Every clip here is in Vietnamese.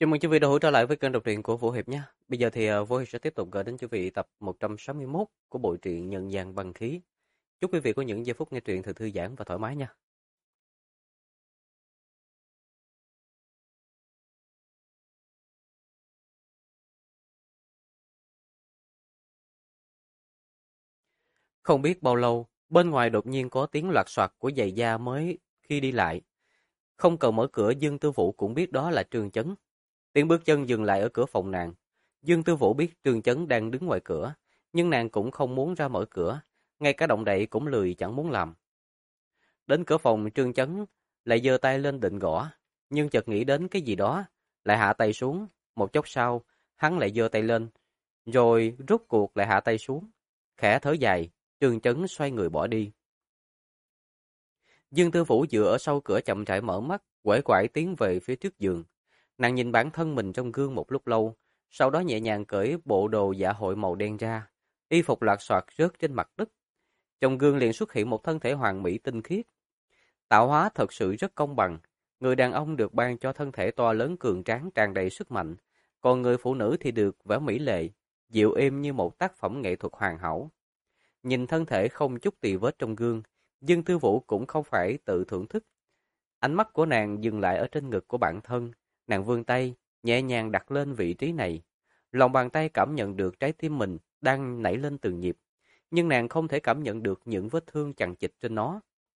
Chào mừng quý vị đã trở lại với kênh đọc truyện của Vũ Hiệp nhé. Bây giờ thì Vũ Hiệp sẽ tiếp tục gửi đến quý vị tập 161 của bộ truyện Nhân gian băng khí. Chúc quý vị có những giây phút nghe truyện thật thư giãn và thoải mái nha. Không biết bao lâu, bên ngoài đột nhiên có tiếng loạt soạt của giày da mới khi đi lại. Không cần mở cửa, Dương Tư Vũ cũng biết đó là Trương Chấn. Tiếng bước chân dừng lại ở cửa phòng nàng. Dương Tư Vũ biết Trương Chấn đang đứng ngoài cửa, nhưng nàng cũng không muốn ra mở cửa, ngay cả động đậy cũng lười chẳng muốn làm. Đến cửa phòng, Trương Chấn lại giơ tay lên định gõ, nhưng chợt nghĩ đến cái gì đó, lại hạ tay xuống. Một chốc sau, hắn lại giơ tay lên, rồi rút cuộc lại hạ tay xuống. Khẽ thở dài, Trương Chấn xoay người bỏ đi. Dương Tư Vũ dựa ở sau cửa chậm rãi mở mắt, quẩy quải tiến về phía trước giường. Nàng nhìn bản thân mình trong gương một lúc lâu, sau đó nhẹ nhàng cởi bộ đồ dạ hội màu đen ra, y phục loạt soạt rớt trên mặt đất. Trong gương liền xuất hiện một thân thể hoàn mỹ tinh khiết. Tạo hóa thật sự rất công bằng. Người đàn ông được ban cho thân thể to lớn cường tráng tràn đầy sức mạnh, còn người phụ nữ thì được vẻ mỹ lệ, dịu êm như một tác phẩm nghệ thuật hoàn hảo. Nhìn thân thể không chút tì vết trong gương, Dương Tư Vũ cũng không phải tự thưởng thức. Ánh mắt của nàng dừng lại ở trên ngực của bản thân, nàng vươn tay, nhẹ nhàng đặt lên vị trí này. Lòng bàn tay cảm nhận được trái tim mình đang nảy lên từng nhịp, nhưng nàng không thể cảm nhận được những vết thương chằng chịt trên nó.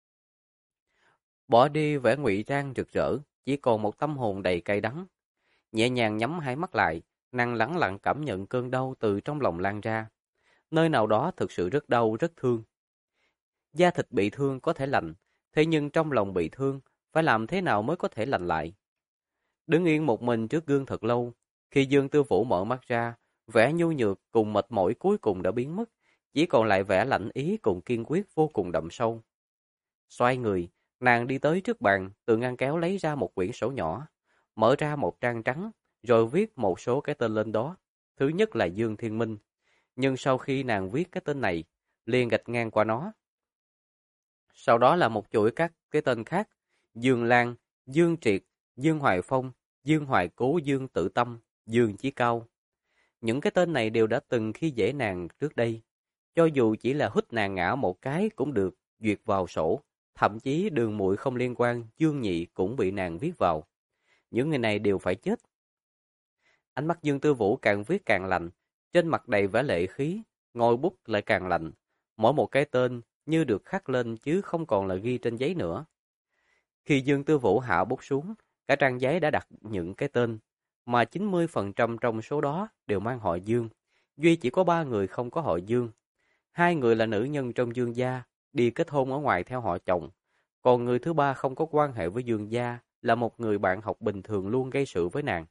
Bỏ đi vẻ ngụy trang rực rỡ, chỉ còn một tâm hồn đầy cay đắng. Nhẹ nhàng nhắm hai mắt lại, nàng lắng lặng cảm nhận cơn đau từ trong lòng lan ra. Nơi nào đó thực sự rất đau, rất thương. Da thịt bị thương có thể lành, thế nhưng trong lòng bị thương, phải làm thế nào mới có thể lành lại? Đứng yên một mình trước gương thật lâu, khi Dương Tư Vũ mở mắt ra, vẻ nhu nhược cùng mệt mỏi cuối cùng đã biến mất, chỉ còn lại vẻ lạnh ý cùng kiên quyết vô cùng đậm sâu. Xoay người, nàng đi tới trước bàn, từ ngăn kéo lấy ra một quyển sổ nhỏ, mở ra một trang trắng, rồi viết một số cái tên lên đó. Thứ nhất là Dương Thiên Minh, nhưng sau khi nàng viết cái tên này, liền gạch ngang qua nó. Sau đó là một chuỗi các cái tên khác, Dương Lan, Dương Triệt, Dương Hoài Phong, Dương Hoài Cố, Dương Tự Tâm, Dương Chí Cao. Những cái tên này đều đã từng khi dễ nàng trước đây. Cho dù chỉ là hít nàng ngã một cái cũng được duyệt vào sổ. Thậm chí Đường Muội không liên quan, Dương Nhị cũng bị nàng viết vào. Những người này đều phải chết. Ánh mắt Dương Tư Vũ càng viết càng lạnh, trên mặt đầy vẻ lệ khí, ngòi bút lại càng lạnh. Mỗi một cái tên như được khắc lên chứ không còn là ghi trên giấy nữa. Khi Dương Tư Vũ hạ bút xuống, cả trang giấy đã đặt những cái tên, mà 90% trong số đó đều mang họ Dương. Duy chỉ có 3 người không có họ Dương. 2 người là nữ nhân trong Dương gia, đi kết hôn ở ngoài theo họ chồng. Còn người thứ ba không có quan hệ với Dương gia, là một người bạn học bình thường luôn gây sự với nàng.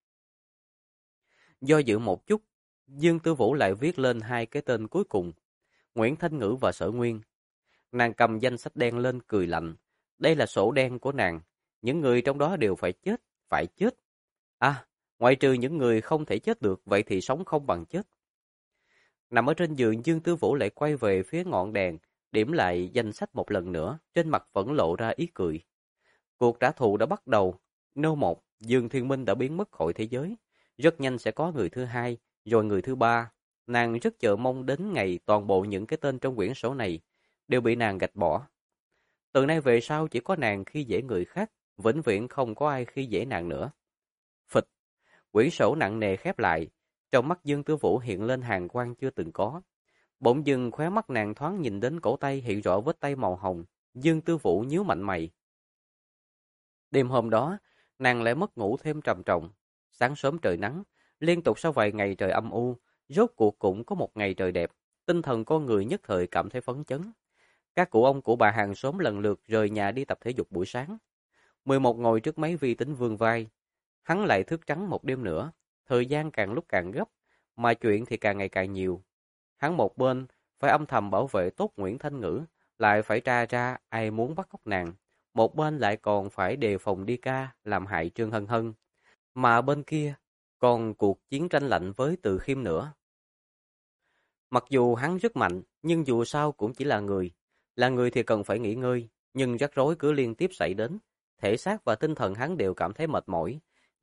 Do dự một chút, Dương Tư Vũ lại viết lên 2 cái tên cuối cùng, Nguyễn Thanh Ngữ và Sở Nguyên. Nàng cầm danh sách đen lên cười lạnh. Đây là sổ đen của nàng, những người trong đó đều phải chết, phải chết. À, ngoại trừ những người không thể chết được, vậy thì sống không bằng chết. Nằm ở trên giường, Dương Tư Vũ lại quay về phía ngọn đèn, điểm lại danh sách một lần nữa, trên mặt vẫn lộ ra ý cười. Cuộc trả thù đã bắt đầu. Nô một, Dương Thiên Minh đã biến mất khỏi thế giới. Rất nhanh sẽ có người thứ hai, rồi người thứ ba. Nàng rất chờ mong đến ngày toàn bộ những cái tên trong quyển sổ này đều bị nàng gạch bỏ. Từ nay về sau chỉ có nàng khi dễ người khác, vĩnh viễn không có ai khi dễ nàng nữa. Phịch, quyển sổ nặng nề khép lại, trong mắt Dương Tư Vũ hiện lên hàn quang chưa từng có. Bỗng dưng khóe mắt nàng thoáng nhìn đến cổ tay hiện rõ vết tay màu hồng, Dương Tư Vũ nhíu mạnh mày. Đêm hôm đó, nàng lại mất ngủ thêm trầm trọng. Sáng sớm trời nắng, liên tục sau vài ngày trời âm u, rốt cuộc cũng có một ngày trời đẹp, tinh thần con người nhất thời cảm thấy phấn chấn. Các cụ ông của bà hàng xóm lần lượt rời nhà đi tập thể dục buổi sáng. 11 ngồi trước máy vi tính vươn vai. Hắn lại thức trắng một đêm nữa, thời gian càng lúc càng gấp, mà chuyện thì càng ngày càng nhiều. Hắn một bên phải âm thầm bảo vệ tốt Nguyễn Thanh Ngữ, lại phải tra ra ai muốn bắt cóc nàng. Một bên lại còn phải đề phòng đi ca làm hại Trương Hân Hân. Mà bên kia còn cuộc chiến tranh lạnh với Từ Khiêm nữa. Mặc dù hắn rất mạnh, nhưng dù sao cũng chỉ là người. Là người thì cần phải nghỉ ngơi, nhưng rắc rối cứ liên tiếp xảy đến. Thể xác và tinh thần hắn đều cảm thấy mệt mỏi.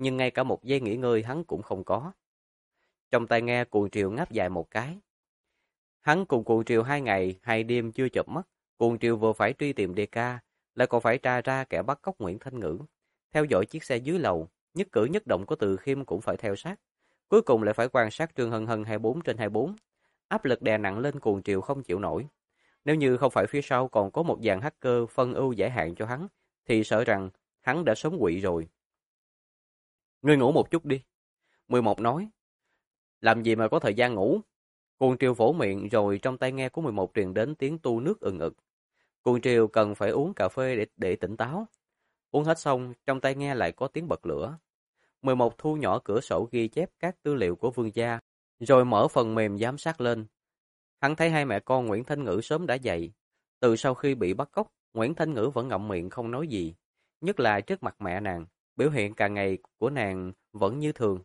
nhưng ngay cả một giây nghỉ ngơi hắn cũng không có. Trong tai nghe Cuồng Triều ngáp dài một cái. Hắn cùng Cuồng Triều 2 ngày 2 đêm chưa chợp mắt, Cuồng Triều vừa phải truy tìm DK, lại còn phải tra ra kẻ bắt cóc Nguyễn Thanh Ngữ, theo dõi chiếc xe dưới lầu, nhất cử nhất động của Từ Khiêm cũng phải theo sát. Cuối cùng lại phải quan sát Trương Hân Hân 24/24. Áp lực đè nặng lên Cuồng Triều không chịu nổi. Nếu như không phải phía sau còn có một dàn hacker phân ưu giải hạn cho hắn, thì sợ rằng hắn đã sớm quỵ rồi. Ngươi ngủ một chút đi. 11 nói. Làm gì mà có thời gian ngủ? Cuồng Triều vỗ miệng rồi trong tai nghe của 11 truyền đến tiếng tu nước ừng ực. Cuồng Triều cần phải uống cà phê để tỉnh táo. Uống hết xong, trong tai nghe lại có tiếng bật lửa. 11 thu nhỏ cửa sổ ghi chép các tư liệu của Vương gia, rồi mở phần mềm giám sát lên. Hắn thấy hai mẹ con Nguyễn Thanh Ngữ sớm đã dậy. Từ sau khi bị bắt cóc, Nguyễn Thanh Ngữ vẫn ngậm miệng không nói gì. Nhất là trước mặt mẹ nàng, biểu hiện càng ngày của nàng vẫn như thường.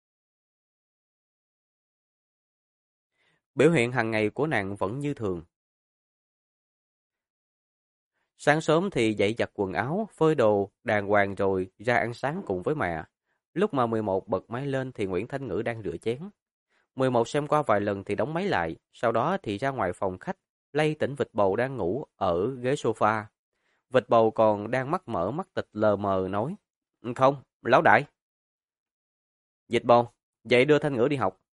Biểu hiện hàng ngày của nàng vẫn như thường. Sáng sớm thì dậy giặt quần áo, phơi đồ, đàng hoàng rồi ra ăn sáng cùng với mẹ. Lúc mà 11 bật máy lên thì Nguyễn Thanh Ngữ đang rửa chén. 11 xem qua vài lần thì đóng máy lại, sau đó thì ra ngoài phòng khách, lay tỉnh vịt bầu đang ngủ ở ghế sofa. Vịt bầu còn đang mắt mở mắt tịch lờ mờ nói, không, lão đại. Vịt bầu, dậy đưa Thanh Ngữ đi học.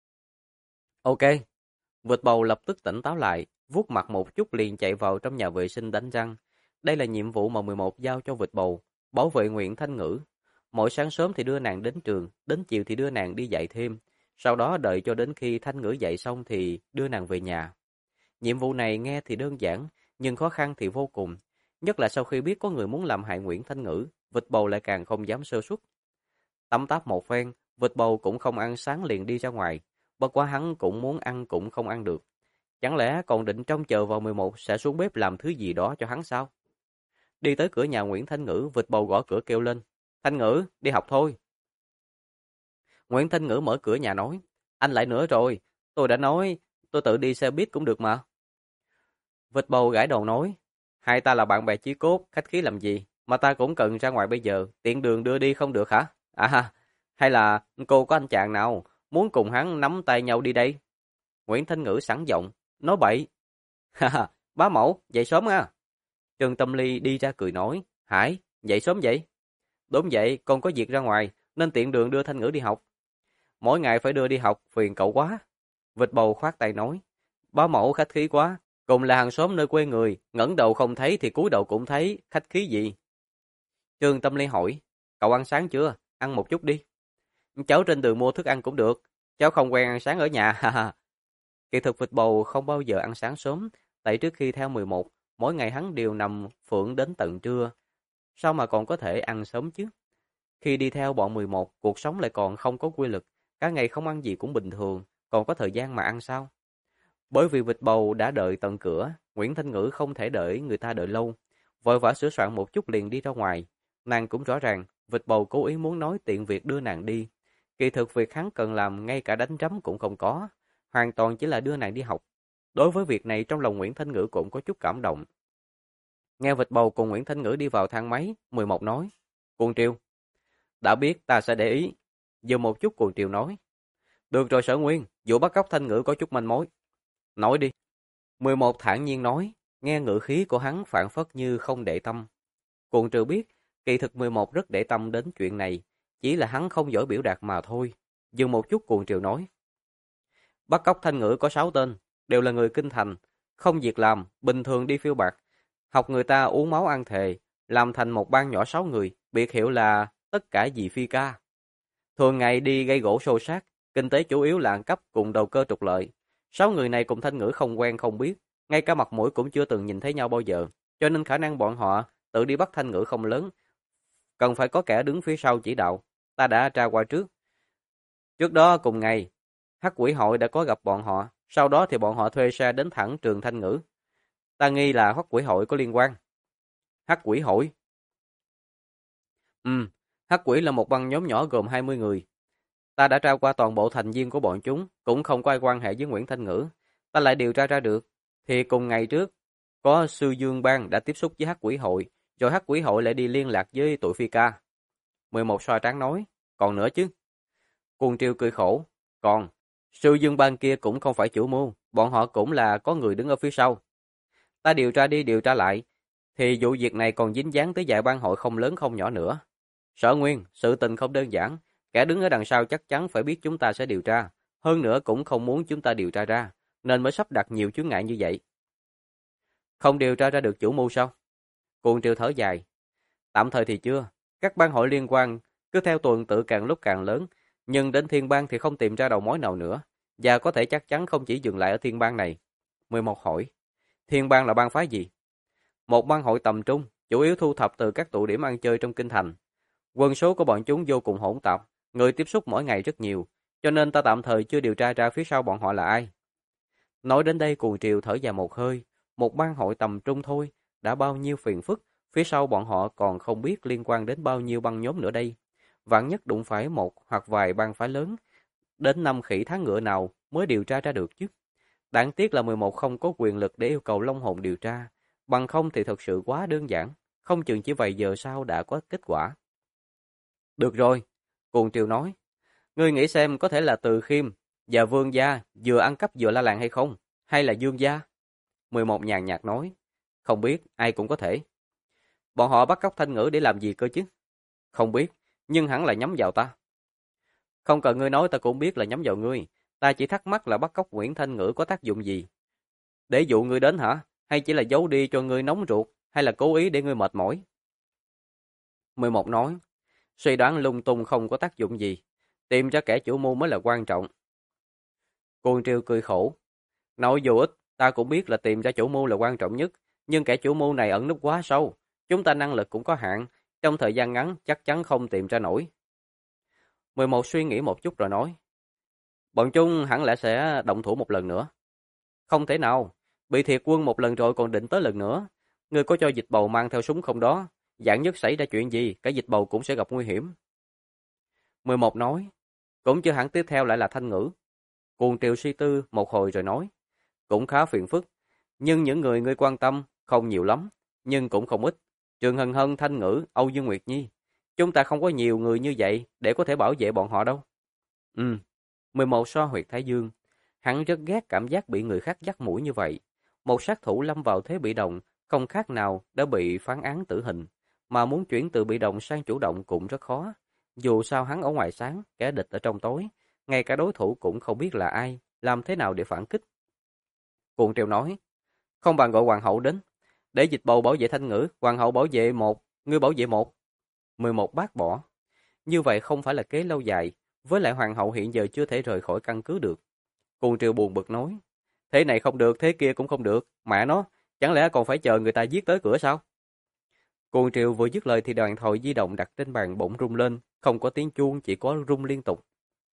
Ok. Vịt bầu lập tức tỉnh táo lại, vuốt mặt một chút liền chạy vào trong nhà vệ sinh đánh răng. Đây là nhiệm vụ mà 11 giao cho vịt bầu, bảo vệ Nguyễn Thanh Ngữ. Mỗi sáng sớm thì đưa nàng đến trường, đến chiều thì đưa nàng đi dạy thêm. Sau đó đợi cho đến khi Thanh Ngữ dạy xong thì đưa nàng về nhà. Nhiệm vụ này nghe thì đơn giản, nhưng khó khăn thì vô cùng. Nhất là sau khi biết có người muốn làm hại Nguyễn Thanh Ngữ, vịt bầu lại càng không dám sơ suất. Tắm táp một phen, vịt bầu cũng không ăn sáng liền đi ra ngoài. Bất quá hắn cũng muốn ăn cũng không ăn được. Chẳng lẽ còn định trông chờ vào 11 sẽ xuống bếp làm thứ gì đó cho hắn sao? Đi tới cửa nhà Nguyễn Thanh Ngữ, vịt bầu gõ cửa kêu lên. Thanh Ngữ, đi học thôi. Nguyễn Thanh Ngữ mở cửa nhà nói. Anh lại nữa rồi, tôi đã nói, tôi tự đi xe buýt cũng được mà. Vịt bầu gãi đầu nói. Hai ta là bạn bè chí cốt, khách khí làm gì, mà ta cũng cần ra ngoài bây giờ, tiện đường đưa đi không được hả? À, hay là cô có anh chàng nào muốn cùng hắn nắm tay nhau đi đây? Nguyễn Thanh Ngữ sẵn giọng, nói bậy. Ha, bá mẫu, dậy sớm à? Trần Tâm Ly đi ra cười nói, Hải, dậy sớm vậy? Đúng vậy, con có việc ra ngoài, nên tiện đường đưa Thanh Ngữ đi học. Mỗi ngày phải đưa đi học, phiền cậu quá. Vịt bầu khoát tay nói, bá mẫu khách khí quá, cùng là hàng xóm nơi quê người, ngẩng đầu không thấy thì cúi đầu cũng thấy, khách khí gì? Trương Tâm Ly hỏi, cậu ăn sáng chưa? Ăn một chút đi. Cháu trên đường mua thức ăn cũng được, cháu không quen ăn sáng ở nhà, ha ha. Kỳ thực vịt bầu không bao giờ ăn sáng sớm, tại trước khi theo 11, mỗi ngày hắn đều nằm phượng đến tận trưa. Sao mà còn có thể ăn sớm chứ? Khi đi theo bọn 11, cuộc sống lại còn không có quy luật, cả ngày không ăn gì cũng bình thường, còn có thời gian mà ăn sao? Bởi vì vịt bầu đã đợi tận cửa, Nguyễn Thanh Ngữ không thể đợi người ta đợi lâu, vội vã sửa soạn một chút liền đi ra ngoài. Nàng cũng rõ ràng, vịt bầu cố ý muốn nói tiện việc đưa nàng đi. Kỳ thực việc hắn cần làm ngay cả đánh rắm cũng không có, hoàn toàn chỉ là đưa nàng đi học. Đối với việc này trong lòng Nguyễn Thanh Ngữ cũng có chút cảm động. Nghe vịt bầu cùng Nguyễn Thanh Ngữ đi vào thang máy, 11 nói, Cuồng Triều, đã biết ta sẽ để ý. Dừng một chút Cuồng Triều nói, được rồi Sở Nguyên, vụ bắt cóc Thanh Ngữ có chút manh mối. Nói đi. 11 thản nhiên nói, nghe ngữ khí của hắn phảng phất như không để tâm. Cuồng Triều biết, kỳ thực 11 rất để tâm đến chuyện này, chỉ là hắn không giỏi biểu đạt mà thôi. Dừng một chút Cuồng Triều nói, bắt cóc Thanh Ngữ có 6 tên, đều là người kinh thành, không việc làm, bình thường đi phiêu bạc, học người ta uống máu ăn thề, làm thành một bang nhỏ 6 người, biệt hiệu là tất cả vì phi ca. Thường ngày đi gây gỗ xô xát, kinh tế chủ yếu là ăn cắp cùng đầu cơ trục lợi. 6 người này cùng Thanh Ngữ không quen không biết, ngay cả mặt mũi cũng chưa từng nhìn thấy nhau bao giờ, cho nên khả năng bọn họ tự đi bắt Thanh Ngữ không lớn. Cần phải có kẻ đứng phía sau chỉ đạo, ta đã tra qua trước. Trước đó cùng ngày, Hắc Quỷ hội đã có gặp bọn họ, sau đó thì bọn họ thuê xe đến thẳng trường Thanh Ngữ. Ta nghi là Hắc Quỷ hội có liên quan. Hắc Quỷ hội? Hắc Quỷ là một băng nhóm nhỏ gồm 20 người. Ta đã tra qua toàn bộ thành viên của bọn chúng, cũng không có ai quan hệ với Nguyễn Thanh Ngữ. Ta lại điều tra ra được, thì cùng ngày trước, có Sư Dương Bang đã tiếp xúc với Hắc Quỷ hội, rồi Hắc Quỷ hội lại đi liên lạc với tụi Phi Ca. 11 xoa trán nói, còn nữa chứ. Cuồng Triều cười khổ, còn, sư Dương Bang kia cũng không phải chủ mưu, bọn họ cũng là có người đứng ở phía sau. Ta điều tra đi điều tra lại, thì vụ việc này còn dính dáng tới vài bang hội không lớn không nhỏ nữa. Sở Nguyên, sự tình không đơn giản, kẻ đứng ở đằng sau chắc chắn phải biết chúng ta sẽ điều tra, hơn nữa cũng không muốn chúng ta điều tra ra, nên mới sắp đặt nhiều chướng ngại như vậy. Không điều tra ra được chủ mưu sao? Cuồng Triều thở dài, tạm thời thì chưa, các bang hội liên quan cứ theo tuần tự càng lúc càng lớn, nhưng đến Thiên Bang thì không tìm ra đầu mối nào nữa, và có thể chắc chắn không chỉ dừng lại ở Thiên Bang này. 11 hỏi, Thiên Bang là bang phái gì? Một bang hội tầm trung, chủ yếu thu thập từ các tụ điểm ăn chơi trong kinh thành. Quân số của bọn chúng vô cùng hỗn tạp, người tiếp xúc mỗi ngày rất nhiều, cho nên ta tạm thời chưa điều tra ra phía sau bọn họ là ai. Nói đến đây Cuồng Triều thở dài một hơi, một bang hội tầm trung thôi, đã bao nhiêu phiền phức, phía sau bọn họ còn không biết liên quan đến bao nhiêu băng nhóm nữa đây. Vạn nhất đụng phải một hoặc vài bang phái lớn, đến năm khỉ tháng ngựa nào mới điều tra ra được chứ. Đáng tiếc là 11 không có quyền lực để yêu cầu Long Hồn điều tra, bằng không thì thật sự quá đơn giản, không chừng chỉ vài giờ sau đã có kết quả. Được rồi, Cuồng Triều nói, ngươi nghĩ xem có thể là Từ Khiêm và Vương gia vừa ăn cắp vừa la làng hay không, hay là Dương gia? 11 nhàn nhạt nói, không biết, ai cũng có thể. Bọn họ bắt cóc Thanh Ngữ để làm gì cơ chứ? Không biết, nhưng hẳn là nhắm vào ta. Không cần ngươi nói ta cũng biết là nhắm vào ngươi, ta chỉ thắc mắc là bắt cóc Nguyễn Thanh Ngữ có tác dụng gì? Để dụ ngươi đến hả? Hay chỉ là giấu đi cho ngươi nóng ruột, hay là cố ý để ngươi mệt mỏi? 11 nói, suy đoán lung tung không có tác dụng gì, tìm ra kẻ chủ mưu mới là quan trọng. Cuồng Triều cười khổ, nói vô ích, ta cũng biết là tìm ra chủ mưu là quan trọng nhất, nhưng kẻ chủ mưu này ẩn núp quá sâu, chúng ta năng lực cũng có hạn, trong thời gian ngắn chắc chắn không tìm ra nổi. 11 suy nghĩ một chút rồi nói, bọn chúng hẳn lẽ sẽ động thủ một lần nữa. Không thể nào, bị thiệt quân một lần rồi còn định tới lần nữa. Ngươi có cho dịch bầu mang theo súng không đó? Vạn nhất xảy ra chuyện gì, cả dịch bầu cũng sẽ gặp nguy hiểm. 11 nói, cũng chưa hẳn tiếp theo lại là Thanh Ngữ. Cuồng Triều suy tư một hồi rồi nói, cũng khá phiền phức, nhưng những người ngươi quan tâm không nhiều lắm, nhưng cũng không ít. Trường Hân Hân, Thanh Ngữ, Âu Dương Nguyệt Nhi. Chúng ta không có nhiều người như vậy để có thể bảo vệ bọn họ đâu. 11 so huyệt Thái Dương. Hắn rất ghét cảm giác bị người khác dắt mũi như vậy. Một sát thủ lâm vào thế bị động, không khác nào đã bị phán án tử hình, mà muốn chuyển từ bị động sang chủ động cũng rất khó. Dù sao hắn ở ngoài sáng, kẻ địch ở trong tối, ngay cả đối thủ cũng không biết là ai, làm thế nào để phản kích. Cuồng Triều nói, không bằng gọi hoàng hậu đến, để dịch bầu bảo vệ Thanh Ngữ, hoàng hậu bảo vệ một, ngươi bảo vệ một. 11 bác bỏ. Như vậy không phải là kế lâu dài, với lại hoàng hậu hiện giờ chưa thể rời khỏi căn cứ được. Cuồng Triều buồn bực nói, thế này không được, thế kia cũng không được, mẹ nó, chẳng lẽ còn phải chờ người ta giết tới cửa sao? Cuồng Triều vừa dứt lời thì điện thoại di động đặt trên bàn bỗng rung lên, không có tiếng chuông, chỉ có rung liên tục.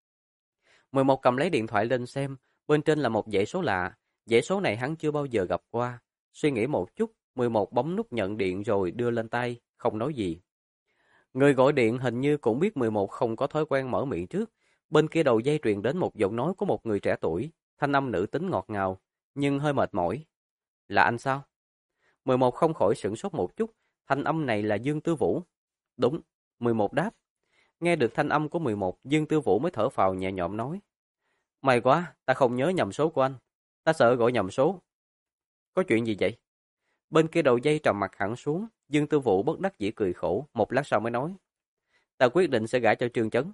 11 cầm lấy điện thoại lên xem, bên trên là một dãy số lạ, dãy số này hắn chưa bao giờ gặp qua. Suy nghĩ một chút, 11 bấm nút nhận điện rồi đưa lên tay, không nói gì. Người gọi điện hình như cũng biết 11 không có thói quen mở miệng trước. Bên kia đầu dây truyền đến một giọng nói của một người trẻ tuổi, thanh âm nữ tính ngọt ngào, nhưng hơi mệt mỏi. Là anh sao? 11 không khỏi sửng sốt một chút, thanh âm này là Dương Tư Vũ. Đúng, 11 đáp. Nghe được thanh âm của 11, Dương Tư Vũ mới thở phào nhẹ nhõm nói. May quá, ta không nhớ nhầm số của anh. Ta sợ gọi nhầm số. Có chuyện gì vậy? Bên kia đầu dây trầm mặt hẳn xuống, Dương Tư Vũ bất đắc dĩ cười khổ, một lát sau mới nói. Ta quyết định sẽ gả cho Trương Chấn.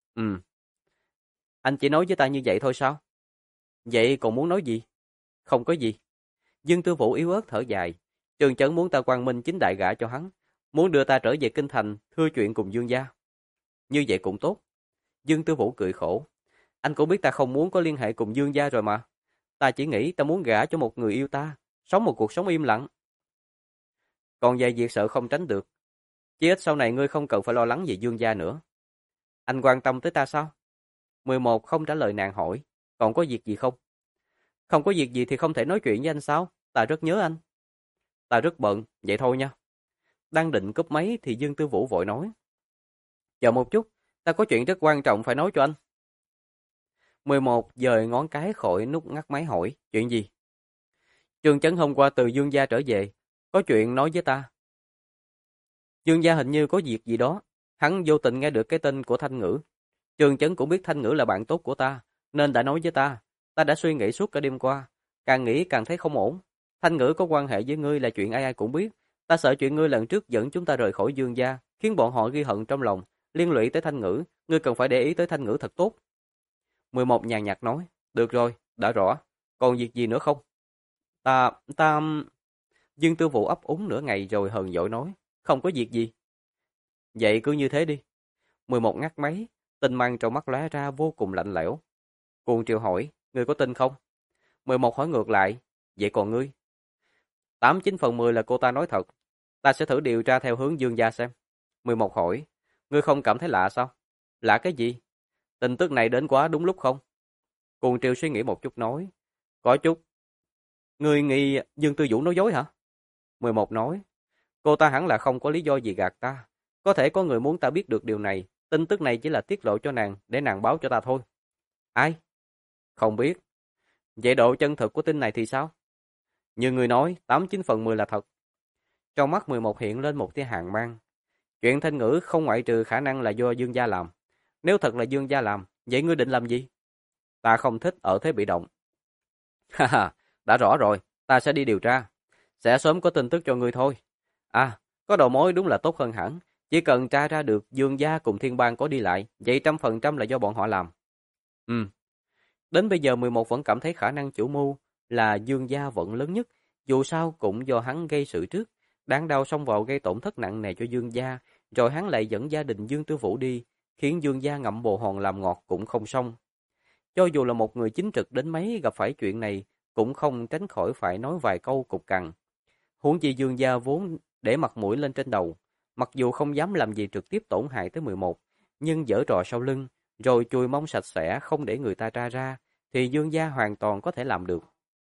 Anh chỉ nói với ta như vậy thôi sao? Vậy còn muốn nói gì? Không có gì. Dương Tư Vũ yếu ớt thở dài. Trương Chấn muốn ta quang minh chính đại gả cho hắn, muốn đưa ta trở về kinh thành, thưa chuyện cùng Dương gia. Như vậy cũng tốt. Dương Tư Vũ cười khổ. Anh cũng biết ta không muốn có liên hệ cùng Dương gia rồi mà. Ta chỉ nghĩ ta muốn gả cho một người yêu ta, sống một cuộc sống im lặng. Còn về việc sợ không tránh được, chí ít sau này ngươi không cần phải lo lắng về Dương gia nữa. Anh quan tâm tới ta sao? 11 không trả lời nàng hỏi, còn có việc gì không? Không có việc gì thì không thể nói chuyện với anh sao? Ta rất nhớ anh. Ta rất bận, vậy thôi nha. Đang định cúp máy thì Dương Tư Vũ vội nói. Chờ một chút, ta có chuyện rất quan trọng phải nói cho anh. 11 dời ngón cái khỏi nút ngắt máy hỏi, chuyện gì? Trương Chấn hôm qua từ Dương gia trở về, có chuyện nói với ta. Dương gia hình như có việc gì đó, Hắn vô tình nghe được cái tên của Thanh Ngữ. Trương Chấn cũng biết Thanh Ngữ là bạn tốt của ta, nên đã nói với ta. Ta đã suy nghĩ suốt cả đêm qua, càng nghĩ càng thấy không ổn. Thanh Ngữ có quan hệ với ngươi là chuyện ai ai cũng biết. Ta sợ chuyện ngươi lần trước dẫn chúng ta rời khỏi Dương gia, khiến bọn họ ghi hận trong lòng, liên lụy tới Thanh Ngữ. Ngươi cần phải để ý tới Thanh Ngữ thật tốt. 11 nhàn nhạt nói, được rồi, đã rõ. Còn việc gì nữa không? Ta... Dương Tư Vũ ấp úng nửa ngày rồi hờn dỗi nói, không có việc gì. Vậy cứ như thế đi. 11 ngắt máy, tinh mang trong mắt lóe ra vô cùng lạnh lẽo. Cuồng Triều hỏi, ngươi có tin không? 11 hỏi ngược lại, vậy còn ngươi? 89/10 là cô ta nói thật. Ta sẽ thử điều tra theo hướng Dương gia xem. 11 hỏi, ngươi không cảm thấy lạ sao? Lạ cái gì? Tin tức này đến quá đúng lúc không? Cuồng Triều suy nghĩ một chút nói, có chút. Ngươi nghĩ Dương Tư Vũ nói dối hả? 11 nói, cô ta hẳn là không có lý do gì gạt ta. Có thể có người muốn ta biết được điều này. Tin tức này chỉ là tiết lộ cho nàng để nàng báo cho ta thôi. Ai? Không biết. Vậy độ chân thực của tin này thì sao? Như người nói, 89/10 là thật. Trong mắt 11 hiện lên một tia hàn mang. Chuyện Thanh Ngữ không ngoại trừ khả năng là do Dương gia làm. Nếu thật là Dương gia làm, vậy ngươi định làm gì? Ta không thích ở thế bị động. Ha ha, đã rõ rồi, ta sẽ đi điều tra. Sẽ sớm có tin tức cho ngươi thôi. À, có đầu mối đúng là tốt hơn hẳn. Chỉ cần tra ra được Dương gia cùng Thiên Bang có đi lại, vậy 100% là do bọn họ làm. Ừ. Đến bây giờ 11 vẫn cảm thấy khả năng chủ mưu là Dương gia vẫn lớn nhất. Dù sao cũng do hắn gây sự trước. Đáng đau xông vào gây tổn thất nặng nề cho Dương gia. Rồi hắn lại dẫn gia đình Dương Tư Vũ đi. Khiến Dương gia ngậm bồ hòn làm ngọt cũng không xong. Cho dù là một người chính trực đến mấy gặp phải chuyện này, cũng không tránh khỏi phải nói vài câu cục cằn. Huống chi Dương gia vốn để mặt mũi lên trên đầu, mặc dù không dám làm gì trực tiếp tổn hại tới 11, nhưng giở trò sau lưng, rồi chùi mông sạch sẽ không để người ta tra ra, thì Dương gia hoàn toàn có thể làm được.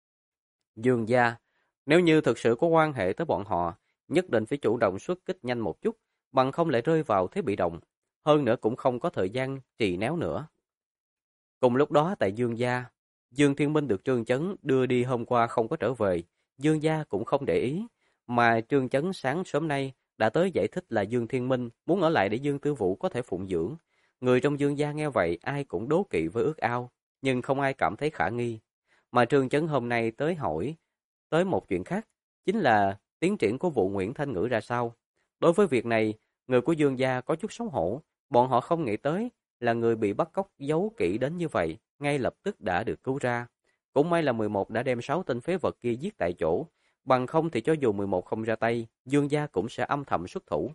Dương gia, nếu như thực sự có quan hệ tới bọn họ, nhất định phải chủ động xuất kích nhanh một chút, bằng không lại rơi vào thế bị động. Hơn nữa cũng không có thời gian trì néo nữa. Cùng lúc đó tại Dương gia, Dương Thiên Minh được Trương Chấn đưa đi hôm qua không có trở về, Dương gia cũng không để ý, mà Trương Chấn sáng sớm nay đã tới giải thích là Dương Thiên Minh muốn ở lại để Dương Tư Vũ có thể phụng dưỡng. Người trong Dương gia nghe vậy ai cũng đố kỵ với ước ao, nhưng không ai cảm thấy khả nghi. Mà Trương Chấn hôm nay tới hỏi tới một chuyện khác, chính là tiến triển của vụ Nguyễn Thanh Ngữ ra sao. Đối với việc này, người của Dương gia có chút xấu hổ, bọn họ không nghĩ tới là người bị bắt cóc giấu kỹ đến như vậy, ngay lập tức đã được cứu ra. Cũng may là 11 đã đem 6 tên phế vật kia giết tại chỗ, bằng không thì cho dù 11 không ra tay, Dương gia cũng sẽ âm thầm xuất thủ.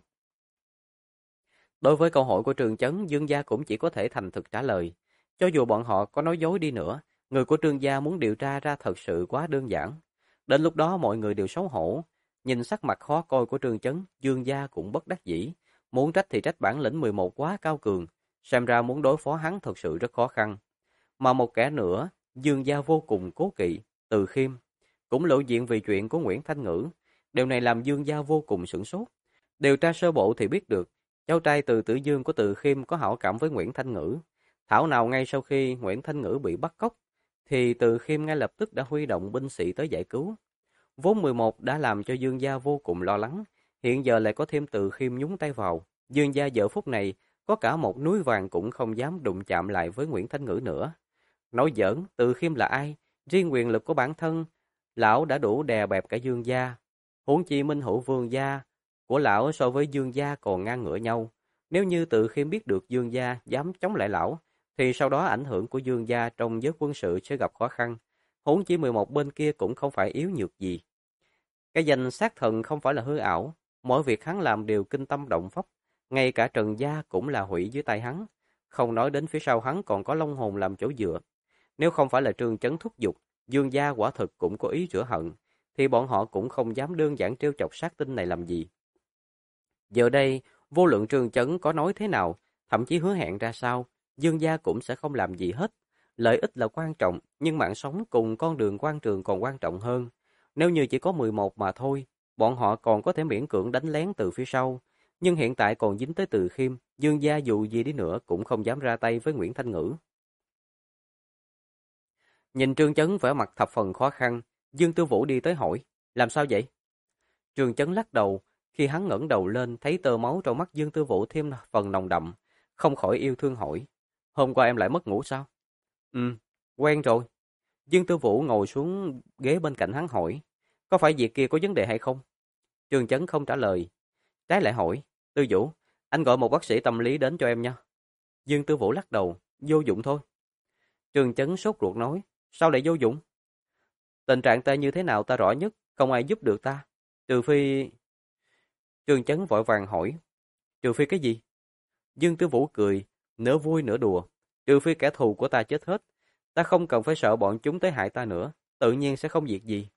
Đối với câu hỏi của Trương Chấn, Dương gia cũng chỉ có thể thành thực trả lời. Cho dù bọn họ có nói dối đi nữa, người của Trương gia muốn điều tra ra thật sự quá đơn giản. Đến lúc đó mọi người đều xấu hổ. Nhìn sắc mặt khó coi của Trương Chấn, Dương gia cũng bất đắc dĩ. Muốn trách thì trách bản lĩnh 11 quá cao cường, xem ra muốn đối phó hắn thật sự rất khó khăn. Mà một kẻ nữa, Dương gia vô cùng cố kỵ, Từ Khiêm, cũng lộ diện vì chuyện của Nguyễn Thanh Ngữ. Điều này làm Dương gia vô cùng sửng sốt. Điều tra sơ bộ thì biết được, cháu trai Từ Tử Dương của Từ Khiêm có hảo cảm với Nguyễn Thanh Ngữ. Thảo nào ngay sau khi Nguyễn Thanh Ngữ bị bắt cóc, thì Từ Khiêm ngay lập tức đã huy động binh sĩ tới giải cứu. Vốn 11 đã làm cho Dương gia vô cùng lo lắng, hiện giờ lại có thêm Từ Khiêm nhúng tay vào. Dương gia giờ phút này có cả một núi vàng cũng không dám đụng chạm lại với Nguyễn Thanh Ngữ nữa. Nói giỡn, Từ Khiêm là ai? Riêng quyền lực của bản thân, lão đã đủ đè bẹp cả Dương gia. Huống chi Minh Hữu Vương gia của lão so với Dương gia còn ngang ngửa nhau. Nếu như Từ Khiêm biết được Dương gia dám chống lại lão, thì sau đó ảnh hưởng của Dương gia trong giới quân sự sẽ gặp khó khăn. Huống chi 11 bên kia cũng không phải yếu nhược gì. Cái danh sát thần không phải là hư ảo, mỗi việc hắn làm đều kinh tâm động phách, ngay cả Trần gia cũng là hủy dưới tay hắn, không nói đến phía sau hắn còn có Long Hồn làm chỗ dựa. Nếu không phải là Trương Chấn thúc giục, Dương gia quả thực cũng có ý rửa hận, thì bọn họ cũng không dám đơn giản trêu chọc sát tinh này làm gì. Giờ đây, vô luận Trương Chấn có nói thế nào, thậm chí hứa hẹn ra sao, Dương gia cũng sẽ không làm gì hết. Lợi ích là quan trọng, nhưng mạng sống cùng con đường quan trường còn quan trọng hơn. Nếu như chỉ có 11 mà thôi, bọn họ còn có thể miễn cưỡng đánh lén từ phía sau. Nhưng hiện tại còn dính tới Từ Khiêm, Dương gia dù gì đi nữa cũng không dám ra tay với Nguyễn Thanh Ngữ. Nhìn Trương Chấn vẻ mặt thập phần khó khăn, Dương Tư Vũ đi tới hỏi, làm sao vậy? Trương Chấn lắc đầu, Khi hắn ngẩng đầu lên, thấy tơ máu trong mắt Dương Tư Vũ thêm phần nồng đậm, không khỏi yêu thương hỏi. Hôm qua em lại mất ngủ sao? Ừ, quen rồi. Dương Tư Vũ ngồi xuống ghế bên cạnh hắn hỏi. Có phải việc kia có vấn đề hay không? Trường Chấn không trả lời. Trái lại hỏi. Tư Vũ, anh gọi một bác sĩ tâm lý đến cho em nha. Dương Tư Vũ lắc đầu. Vô dụng thôi. Trường Chấn sốt ruột nói. Sao lại vô dụng? Tình trạng ta như thế nào ta rõ nhất, không ai giúp được ta. Trừ phi... Trường Chấn vội vàng hỏi. Trừ phi cái gì? Dương Tư Vũ cười, nửa vui nửa đùa. Trừ phi kẻ thù của ta chết hết. Ta không cần phải sợ bọn chúng tới hại ta nữa. Tự nhiên sẽ không việc gì.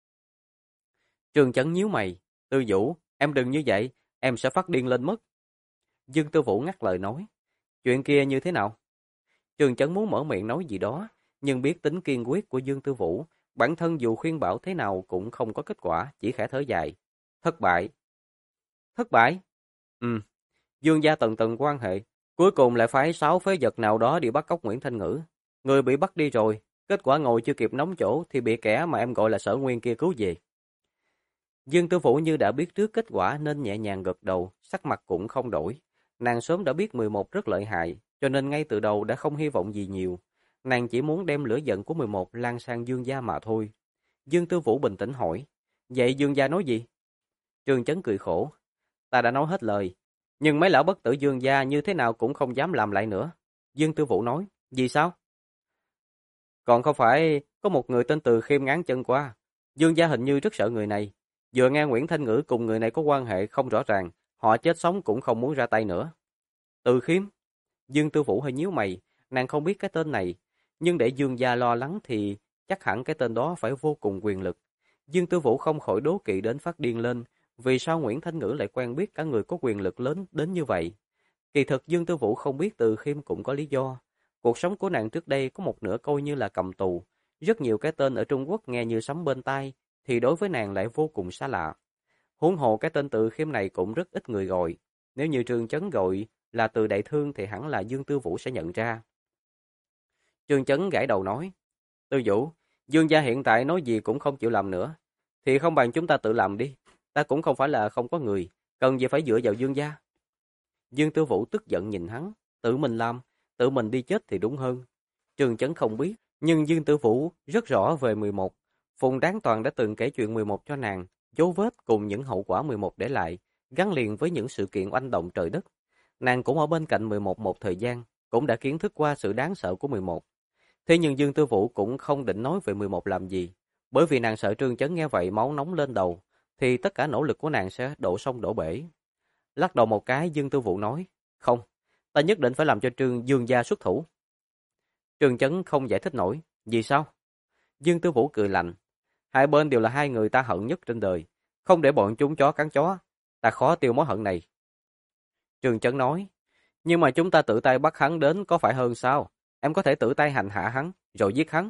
Trường Chấn nhíu mày. Tư Vũ, em đừng như vậy. Em sẽ phát điên lên mất. Dương Tư Vũ ngắt lời nói. Chuyện kia như thế nào? Trường Chấn muốn mở miệng nói gì đó. Nhưng biết tính kiên quyết của Dương Tư Vũ. Bản thân dù khuyên bảo thế nào cũng không có kết quả. Chỉ khẽ thở dài. Thất bại. Thất bại? Ừ. Dương gia tầng tầng quan hệ. Cuối cùng lại phái 6 phế vật nào đó đi bắt cóc Nguyễn Thanh Ngữ. Người bị bắt đi rồi. Kết quả ngồi chưa kịp nóng chỗ thì bị kẻ mà em gọi là Sở Nguyên kia cứu về. Dương Tư Vũ như đã biết trước kết quả nên nhẹ nhàng gật đầu, sắc mặt cũng không đổi. Nàng sớm đã biết 11 rất lợi hại, cho nên ngay từ đầu đã không hy vọng gì nhiều. Nàng chỉ muốn đem lửa giận của 11 lan sang Dương gia mà thôi. Dương Tư Vũ bình tĩnh hỏi, vậy Dương gia nói gì? Trường Chấn cười khổ, ta đã nói hết lời, nhưng mấy lão bất tử Dương gia như thế nào cũng không dám làm lại nữa. Dương Tư Vũ nói, vì sao? Còn không phải có một người tên Từ Khiêm ngáng chân qua. Dương gia hình như rất sợ người này. Vừa nghe Nguyễn Thanh Ngữ cùng người này có quan hệ không rõ ràng, họ chết sống cũng không muốn ra tay nữa. Từ Khiêm? Dương Tư Vũ hơi nhíu mày, nàng không biết cái tên này, nhưng để Dương gia lo lắng thì chắc hẳn cái tên đó phải vô cùng quyền lực. Dương Tư Vũ không khỏi đố kỵ đến phát điên lên, vì sao Nguyễn Thanh Ngữ lại quen biết cả người có quyền lực lớn đến như vậy? Kỳ thực Dương Tư Vũ không biết Từ Khiêm cũng có lý do. Cuộc sống của nàng trước đây có một nửa coi như là cầm tù, rất nhiều cái tên ở Trung Quốc nghe như sấm bên tai, thì đối với nàng lại vô cùng xa lạ. Huống hồ cái tên Từ Khiêm này cũng rất ít người gọi. Nếu như Trường Chấn gọi là Từ Đại Thương thì hẳn là Dương Tư Vũ sẽ nhận ra. Trường Chấn gãi đầu nói, Tư Vũ, Dương gia hiện tại nói gì cũng không chịu làm nữa. Thì không bằng chúng ta tự làm đi. Ta cũng không phải là không có người, cần gì phải dựa vào Dương gia. Dương Tư Vũ tức giận nhìn hắn, tự mình làm, tự mình đi chết thì đúng hơn. Trường Chấn không biết, nhưng Dương Tư Vũ rất rõ về 11. Phùng Đáng Toàn đã từng kể chuyện 11 cho nàng, dấu vết cùng những hậu quả 11 để lại, gắn liền với những sự kiện oanh động trời đất. Nàng cũng ở bên cạnh 11 một thời gian, cũng đã kiến thức qua sự đáng sợ của 11. Thế nhưng Dương Tư Vũ cũng không định nói về 11 làm gì, bởi vì nàng sợ Trương Chấn nghe vậy máu nóng lên đầu, thì tất cả nỗ lực của nàng sẽ đổ sông đổ bể. Lắc đầu một cái, Dương Tư Vũ nói, không, ta nhất định phải làm cho Dương gia xuất thủ. Trương Chấn không giải thích nổi, vì sao? Dương Tư Vũ cười lạnh, hai bên đều là hai người ta hận nhất trên đời, không để bọn chúng chó cắn chó, ta khó tiêu mối hận này. Trương Chấn nói, nhưng mà chúng ta tự tay bắt hắn đến có phải hơn sao? Em có thể tự tay hành hạ hắn, rồi giết hắn.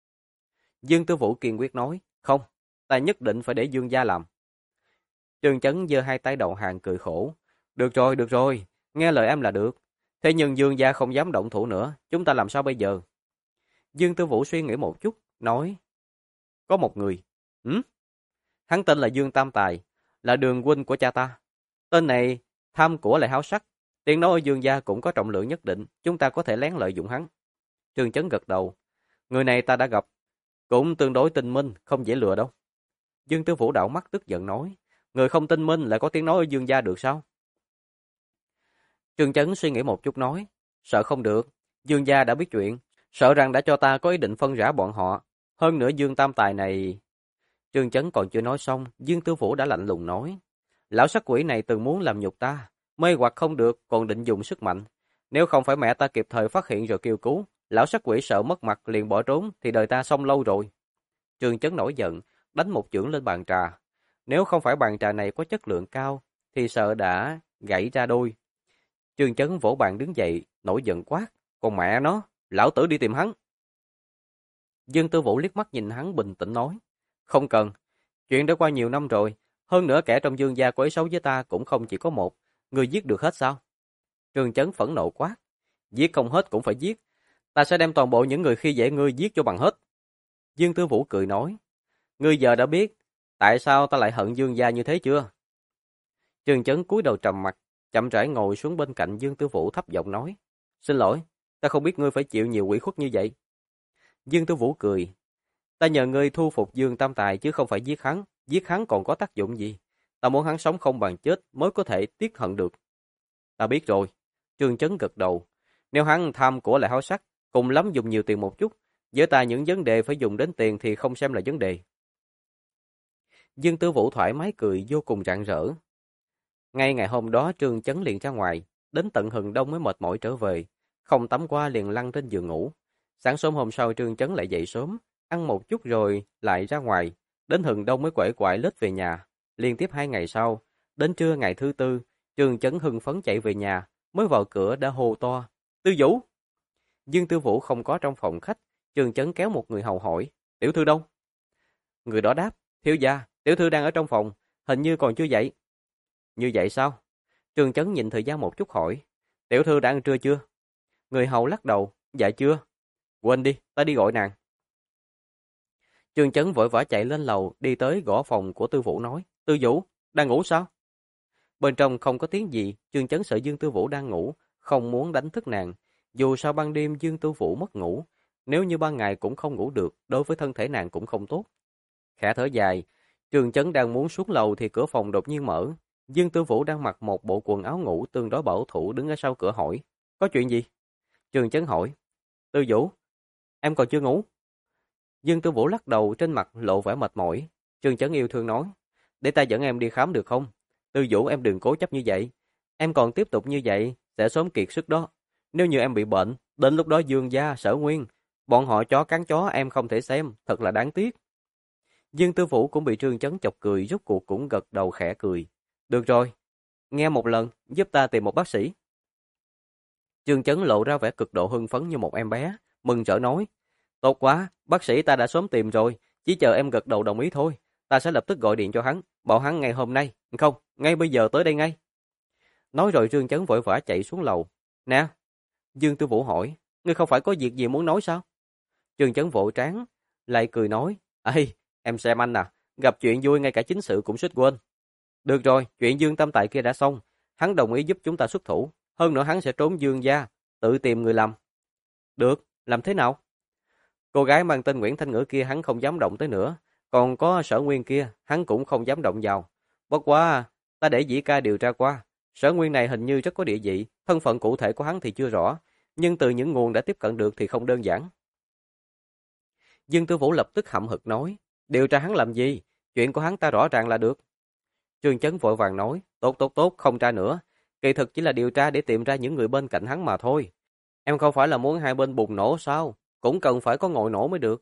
Dương Tư Vũ kiên quyết nói, không, ta nhất định phải để Dương gia làm. Trương Chấn giơ hai tay đầu hàng cười khổ, được rồi, nghe lời em là được. Thế nhưng Dương gia không dám động thủ nữa, chúng ta làm sao bây giờ? Dương Tư Vũ suy nghĩ một chút, nói, có một người. Hắn tên là Dương Tam Tài, là đường huynh của cha ta. Tên này tham của lại háo sắc, tiếng nói ở Dương gia cũng có trọng lượng nhất định, chúng ta có thể lén lợi dụng hắn. Trương Chấn gật đầu, người này ta đã gặp, cũng tương đối tinh minh, không dễ lừa đâu. Dương Tư Vũ đảo mắt tức giận nói, người không tinh minh lại có tiếng nói ở Dương gia được sao? Trương Chấn suy nghĩ một chút nói, sợ không được, Dương gia đã biết chuyện, sợ rằng đã cho ta có ý định phân rã bọn họ. Hơn nữa Dương Tam Tài này... Trương Chấn còn chưa nói xong, Dương Tư Vũ đã lạnh lùng nói, lão sắc quỷ này từng muốn làm nhục ta, mê hoặc không được còn định dùng sức mạnh. Nếu không phải mẹ ta kịp thời phát hiện rồi kêu cứu, lão sắc quỷ sợ mất mặt liền bỏ trốn thì đời ta xong lâu rồi. Trương Chấn nổi giận, đánh một chưởng lên bàn trà. Nếu không phải bàn trà này có chất lượng cao, thì sợ đã gãy ra đôi. Trương Chấn vỗ bàn đứng dậy, nổi giận quát, còn mẹ nó, lão tử đi tìm hắn. Dương Tư Vũ liếc mắt nhìn hắn bình tĩnh nói, không cần, chuyện đã qua nhiều năm rồi, hơn nữa kẻ trong Dương gia có ý xấu với ta cũng không chỉ có một, người giết được hết sao? Trương Chấn phẫn nộ quát, giết không hết cũng phải giết, ta sẽ đem toàn bộ những người khi dễ ngươi giết cho bằng hết. Dương Tư Vũ cười nói, ngươi giờ đã biết, tại sao ta lại hận Dương gia như thế chưa? Trương Chấn cúi đầu trầm mặt, chậm rãi ngồi xuống bên cạnh Dương Tư Vũ thấp giọng nói. Xin lỗi, ta không biết ngươi phải chịu nhiều ủy khuất như vậy. Dương Tư Vũ cười. Ta nhờ ngươi thu phục Dương Tam Tài chứ không phải giết hắn còn có tác dụng gì. Ta muốn hắn sống không bằng chết mới có thể tiếc hận được. Ta biết rồi. Trương Chấn gật đầu. Nếu hắn tham của lại háo sắc, cùng lắm dùng nhiều tiền một chút, với ta những vấn đề phải dùng đến tiền thì không xem là vấn đề. Dương Tư Vũ thoải mái cười vô cùng rạng rỡ. Ngay ngày hôm đó Trương Chấn liền ra ngoài, đến tận hừng đông mới mệt mỏi trở về, không tắm qua liền lăn trên giường ngủ. Sáng sớm hôm sau Trương Chấn lại dậy sớm, ăn một chút rồi lại ra ngoài, đến hừng đông mới quể quại lết về nhà. Liên tiếp 2 ngày sau, đến trưa ngày thứ tư, Trương Chấn hưng phấn chạy về nhà, mới vào cửa đã hô to, Tư Vũ! Dương Tư Vũ không có trong phòng khách, Trương Chấn kéo một người hầu hỏi, tiểu thư đâu? Người đó đáp, thiếu gia, tiểu thư đang ở trong phòng, hình như còn chưa dậy. Như vậy sao? Trương Chấn nhìn thời gian một chút hỏi, tiểu thư đã ăn trưa chưa? Người hầu lắc đầu, dạ chưa. Quên đi, ta đi gọi nàng. Trương Chấn vội vã chạy lên lầu, đi tới gõ phòng của Tư Vũ nói, Tư Vũ, đang ngủ sao? Bên trong không có tiếng gì, Trương Chấn sợ Dương Tư Vũ đang ngủ, không muốn đánh thức nàng. Dù sao ban đêm Dương Tư Vũ mất ngủ, nếu như ban ngày cũng không ngủ được, đối với thân thể nàng cũng không tốt. Khẽ thở dài, Trương Chấn đang muốn xuống lầu thì cửa phòng đột nhiên mở. Dương Tư Vũ đang mặc một bộ quần áo ngủ tương đối bảo thủ đứng ở sau cửa hỏi, có chuyện gì? Trương Chấn hỏi, Tư Vũ, em còn chưa ngủ? Dương Tư Vũ lắc đầu, trên mặt lộ vẻ mệt mỏi. Trương Chấn yêu thương nói, để ta dẫn em đi khám được không? Tư Vũ, em đừng cố chấp như vậy. Em còn tiếp tục như vậy, sẽ sớm kiệt sức đó. Nếu như em bị bệnh, đến lúc đó Dương gia, Sở Nguyên, bọn họ chó cắn chó em không thể xem, thật là đáng tiếc. Dương Tư Vũ cũng bị Trương Chấn chọc cười, rốt cuộc cũng gật đầu khẽ cười. Được rồi, nghe một lần, giúp ta tìm một bác sĩ. Trương Chấn lộ ra vẻ cực độ hưng phấn như một em bé, mừng rỡ nói, tốt quá, bác sĩ ta đã sớm tìm rồi, chỉ chờ em gật đầu đồng ý thôi. Ta sẽ lập tức gọi điện cho hắn, bảo hắn ngày hôm nay, không, ngay bây giờ tới đây ngay. Nói rồi Trương Chấn vội vã chạy xuống lầu. Nè, Dương Tư Vũ hỏi, ngươi không phải có việc gì muốn nói sao? Trương Chấn vỗ trán, lại cười nói, ê, em xem anh nè, gặp chuyện vui ngay cả chính sự cũng suýt quên. Được rồi, chuyện Dương Tam Tại kia đã xong, hắn đồng ý giúp chúng ta xuất thủ, hơn nữa hắn sẽ trốn Dương gia, tự tìm người làm. Được, làm thế nào? Cô gái mang tên Nguyễn Thanh Ngữ kia hắn không dám động tới nữa, còn có Sở Nguyên kia, hắn cũng không dám động vào. Bất quá, ta để Dĩ Ca điều tra qua, Sở Nguyên này hình như rất có địa vị, thân phận cụ thể của hắn thì chưa rõ, nhưng từ những nguồn đã tiếp cận được thì không đơn giản. Dương Tư Vũ lập tức hậm hực nói, điều tra hắn làm gì? Chuyện của hắn ta rõ ràng là được. Trương Chấn vội vàng nói, tốt, không tra nữa. Kỳ thực chỉ là điều tra để tìm ra những người bên cạnh hắn mà thôi. Em không phải là muốn hai bên bùng nổ sao? Cũng cần phải có ngồi nổ mới được.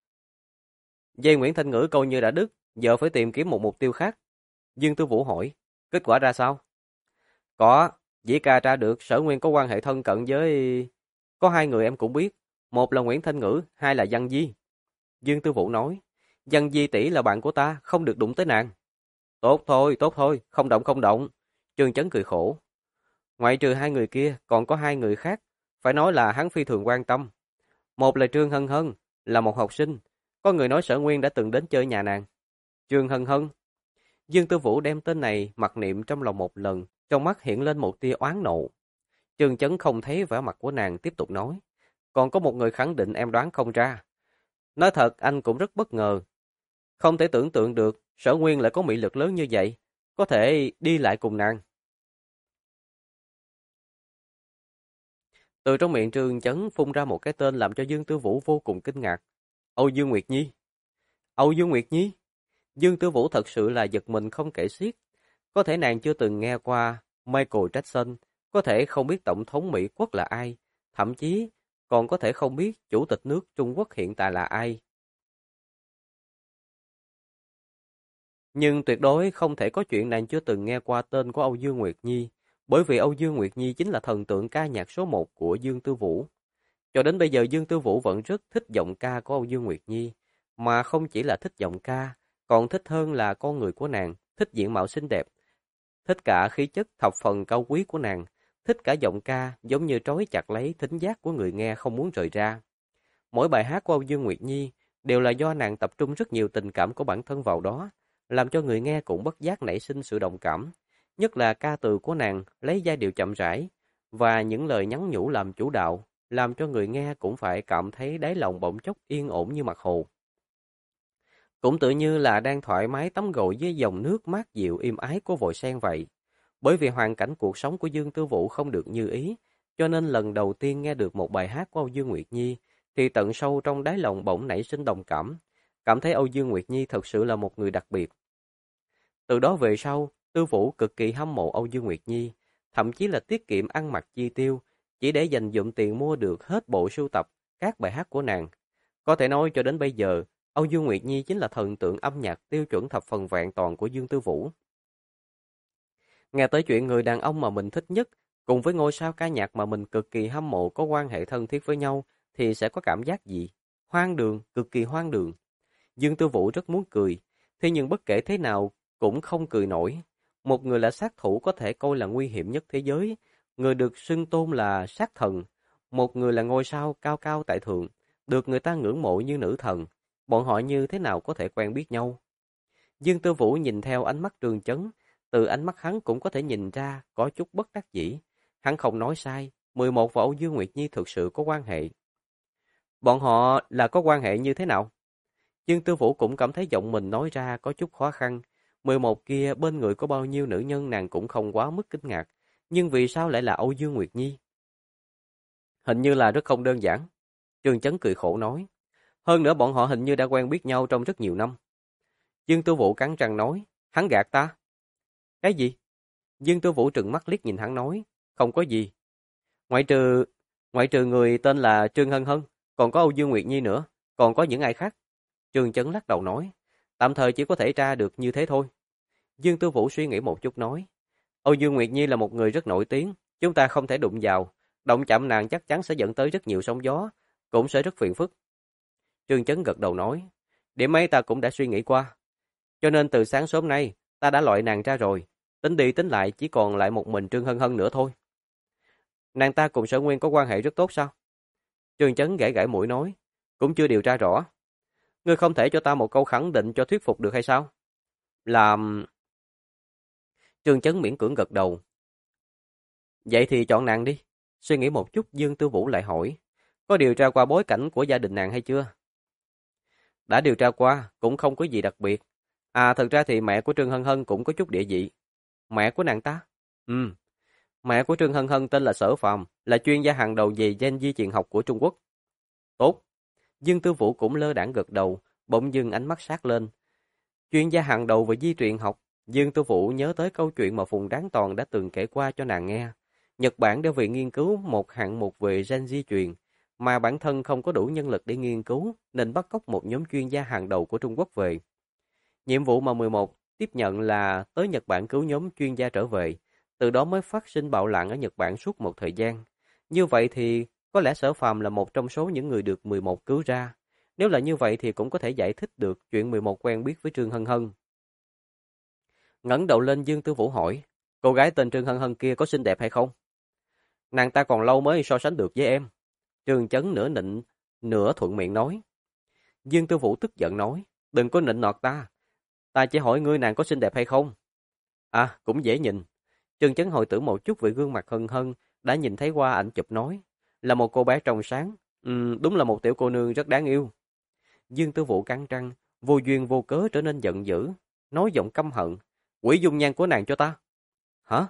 Dây Nguyễn Thanh Ngữ coi như đã đứt, giờ phải tìm kiếm một mục tiêu khác. Dương Tư Vũ hỏi, kết quả ra sao? Có, Dĩ Ca tra được Sở Nguyên có quan hệ thân cận với... Có 2 người em cũng biết, một là Nguyễn Thanh Ngữ, 2 là Giang Di. Dương Tư Vũ nói, Giang Di tỷ là bạn của ta, không được đụng tới nàng. Tốt thôi, không động. Trương Chấn cười khổ. Ngoại trừ 2 người kia, còn có 2 người khác, phải nói là hắn phi thường quan tâm. Một là Trương Hân Hân, là một học sinh, có người nói Sở Nguyên đã từng đến chơi nhà nàng. Trương Hân Hân. Dương Tư Vũ đem tên này mặc niệm trong lòng một lần, trong mắt hiện lên một tia oán nộ. Trương Chấn không thấy vẻ mặt của nàng, tiếp tục nói. Còn có một người khẳng định em đoán không ra. Nói thật anh cũng rất bất ngờ. Không thể tưởng tượng được Sở Nguyên lại có mị lực lớn như vậy, có thể đi lại cùng nàng. Từ trong miệng Trương Chấn phun ra một cái tên làm cho Dương Tư Vũ vô cùng kinh ngạc. Âu Dương Nguyệt Nhi. Âu Dương Nguyệt Nhi? Dương Tư Vũ thật sự là giật mình không kể xiết. Có thể nàng chưa từng nghe qua Michael Jackson, có thể không biết Tổng thống Mỹ Quốc là ai, thậm chí còn có thể không biết Chủ tịch nước Trung Quốc hiện tại là ai. Nhưng tuyệt đối không thể có chuyện nàng chưa từng nghe qua tên của Âu Dương Nguyệt Nhi, bởi vì Âu Dương Nguyệt Nhi chính là thần tượng ca nhạc số 1 của Dương Tư Vũ. Cho đến bây giờ Dương Tư Vũ vẫn rất thích giọng ca của Âu Dương Nguyệt Nhi, mà không chỉ là thích giọng ca, còn thích hơn là con người của nàng, thích diện mạo xinh đẹp, thích cả khí chất thập phần cao quý của nàng, thích cả giọng ca giống như trói chặt lấy thính giác của người nghe không muốn rời ra. Mỗi bài hát của Âu Dương Nguyệt Nhi đều là do nàng tập trung rất nhiều tình cảm của bản thân vào đó, làm cho người nghe cũng bất giác nảy sinh sự đồng cảm. nhất là ca từ của nàng lấy giai điệu chậm rãi và những lời nhắn nhủ làm chủ đạo, làm cho người nghe cũng phải cảm thấy đáy lòng bỗng chốc yên ổn như mặt hồ. Cũng tự như là đang thoải mái tắm gội với dòng nước mát dịu êm ái của vòi sen vậy. Bởi vì hoàn cảnh cuộc sống của Dương Tư Vũ không được như ý, cho nên lần đầu tiên nghe được một bài hát của Âu Dương Nguyệt Nhi, thì tận sâu trong đáy lòng bỗng nảy sinh đồng cảm, cảm thấy Âu Dương Nguyệt Nhi thật sự là một người đặc biệt. Từ đó về sau, Tư Vũ cực kỳ hâm mộ Âu Dương Nguyệt Nhi, thậm chí là tiết kiệm ăn mặc chi tiêu, chỉ để dành dụm tiền mua được hết bộ sưu tập các bài hát của nàng. Có thể nói cho đến bây giờ, Âu Dương Nguyệt Nhi chính là thần tượng âm nhạc tiêu chuẩn thập phần vẹn toàn của Dương Tư Vũ. Nghe tới chuyện người đàn ông mà mình thích nhất, cùng với ngôi sao ca nhạc mà mình cực kỳ hâm mộ có quan hệ thân thiết với nhau, thì sẽ có cảm giác gì? Hoang đường, cực kỳ hoang đường. Dương Tư Vũ rất muốn cười, thế nhưng bất kể thế nào cũng không cười nổi. Một người là sát thủ có thể coi là nguy hiểm nhất thế giới, người được xưng tôn là sát thần, một người là ngôi sao cao cao tại thượng, được người ta ngưỡng mộ như nữ thần. Bọn họ như thế nào có thể quen biết nhau? Dương Tư Vũ nhìn theo ánh mắt Trường Chấn, từ ánh mắt hắn cũng có thể nhìn ra có chút bất đắc dĩ. Hắn không nói sai, 11 và Âu Dương Nguyệt Nhi thực sự có quan hệ. Bọn họ là có quan hệ như thế nào? Dương Tư Vũ cũng cảm thấy giọng mình nói ra có chút khó khăn. 11 kia bên người có bao nhiêu nữ nhân nàng cũng không quá mức kinh ngạc. Nhưng vì sao lại là Âu Dương Nguyệt Nhi? Hình như là rất không đơn giản. Trường Chấn cười khổ nói. Hơn nữa bọn họ hình như đã quen biết nhau trong rất nhiều năm. Dương Tư Vũ cắn răng nói. Hắn gạt ta. Cái gì? Dương Tư Vũ trừng mắt liếc nhìn hắn nói. Không có gì. Ngoại trừ người tên là Trương Hân Hân, còn có Âu Dương Nguyệt Nhi nữa. Còn có những ai khác? Trường Chấn lắc đầu nói. Tạm thời chỉ có thể tra được như thế thôi. Dương Tư Vũ suy nghĩ một chút nói. Âu Dương Nguyệt Nhi là một người rất nổi tiếng. Chúng ta không thể đụng vào. Động chạm nàng chắc chắn sẽ dẫn tới rất nhiều sóng gió. Cũng sẽ rất phiền phức. Trương Chấn gật đầu nói. Điểm ấy ta cũng đã suy nghĩ qua. Cho nên từ sáng sớm nay, ta đã loại nàng ra rồi. Tính đi tính lại chỉ còn lại một mình Trương Hân Hân nữa thôi. Nàng ta cùng Sở Nguyên có quan hệ rất tốt sao? Trương Chấn gãi gãi mũi nói. Cũng chưa điều tra rõ. Ngươi không thể cho ta một câu khẳng định cho thuyết phục được hay sao? Làm... Trương Chấn miễn cưỡng gật đầu. Vậy thì chọn nàng đi. Suy nghĩ một chút Dương Tư Vũ lại hỏi. Có điều tra qua bối cảnh của gia đình nàng hay chưa? Đã điều tra qua, cũng không có gì đặc biệt. À, thật ra thì mẹ của Trương Hân Hân cũng có chút địa vị. Mẹ của nàng ta? Ừ. Mẹ của Trương Hân Hân tên là Sở Phàm, là chuyên gia hàng đầu về gen di truyền học của Trung Quốc. Tốt. Dương Tư Vũ cũng lơ đãng gật đầu, bỗng dưng ánh mắt sát lên. Chuyên gia hàng đầu về di truyền học, Dương Tư Vũ nhớ tới câu chuyện mà Phùng Đáng Toàn đã từng kể qua cho nàng nghe. Nhật Bản đã vì nghiên cứu một hạng mục về gen di truyền, mà bản thân không có đủ nhân lực để nghiên cứu, nên bắt cóc một nhóm chuyên gia hàng đầu của Trung Quốc về. Nhiệm vụ mà 11 tiếp nhận là tới Nhật Bản cứu nhóm chuyên gia trở về, từ đó mới phát sinh bạo loạn ở Nhật Bản suốt một thời gian. Như vậy thì có lẽ Sở Phàm là một trong số những người được 11 cứu ra. Nếu là như vậy thì cũng có thể giải thích được chuyện 11 quen biết với Trương Hân Hân. Ngẩng đầu lên Dương Tư Vũ hỏi, cô gái tên Trương Hân Hân kia có xinh đẹp hay không? Nàng ta còn lâu mới so sánh được với em. Trương Chấn nửa nịnh, nửa thuận miệng nói. Dương Tư Vũ tức giận nói, đừng có nịnh nọt ta. Ta chỉ hỏi ngươi nàng có xinh đẹp hay không? À, cũng dễ nhìn. Trương Chấn hồi tưởng một chút về gương mặt Hân Hân, đã nhìn thấy qua ảnh chụp nói. Là một cô bé trong sáng. Đúng là một tiểu cô nương rất đáng yêu. Dương Tư Vũ cắn răng, vô duyên vô cớ trở nên giận dữ, nói giọng căm hận. Quỷ dung nhan của nàng cho ta. Hả?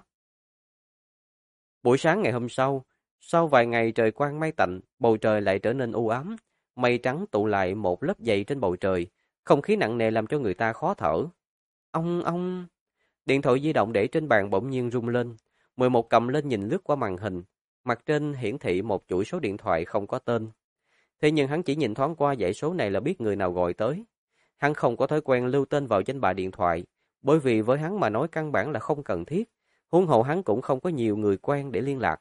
Buổi sáng ngày hôm sau vài ngày trời quang mây tạnh, bầu trời lại trở nên u ám. Mây trắng tụ lại một lớp dày trên bầu trời, không khí nặng nề làm cho người ta khó thở. Ông... Điện thoại di động để trên bàn bỗng nhiên rung lên. 11 cầm lên nhìn lướt qua màn hình. Mặt trên hiển thị một chuỗi số điện thoại không có tên. Thế nhưng hắn chỉ nhìn thoáng qua dãy số này là biết người nào gọi tới. Hắn không có thói quen lưu tên vào danh bạ điện thoại, bởi vì với hắn mà nói căn bản là không cần thiết. Huống hồ hắn cũng không có nhiều người quen để liên lạc.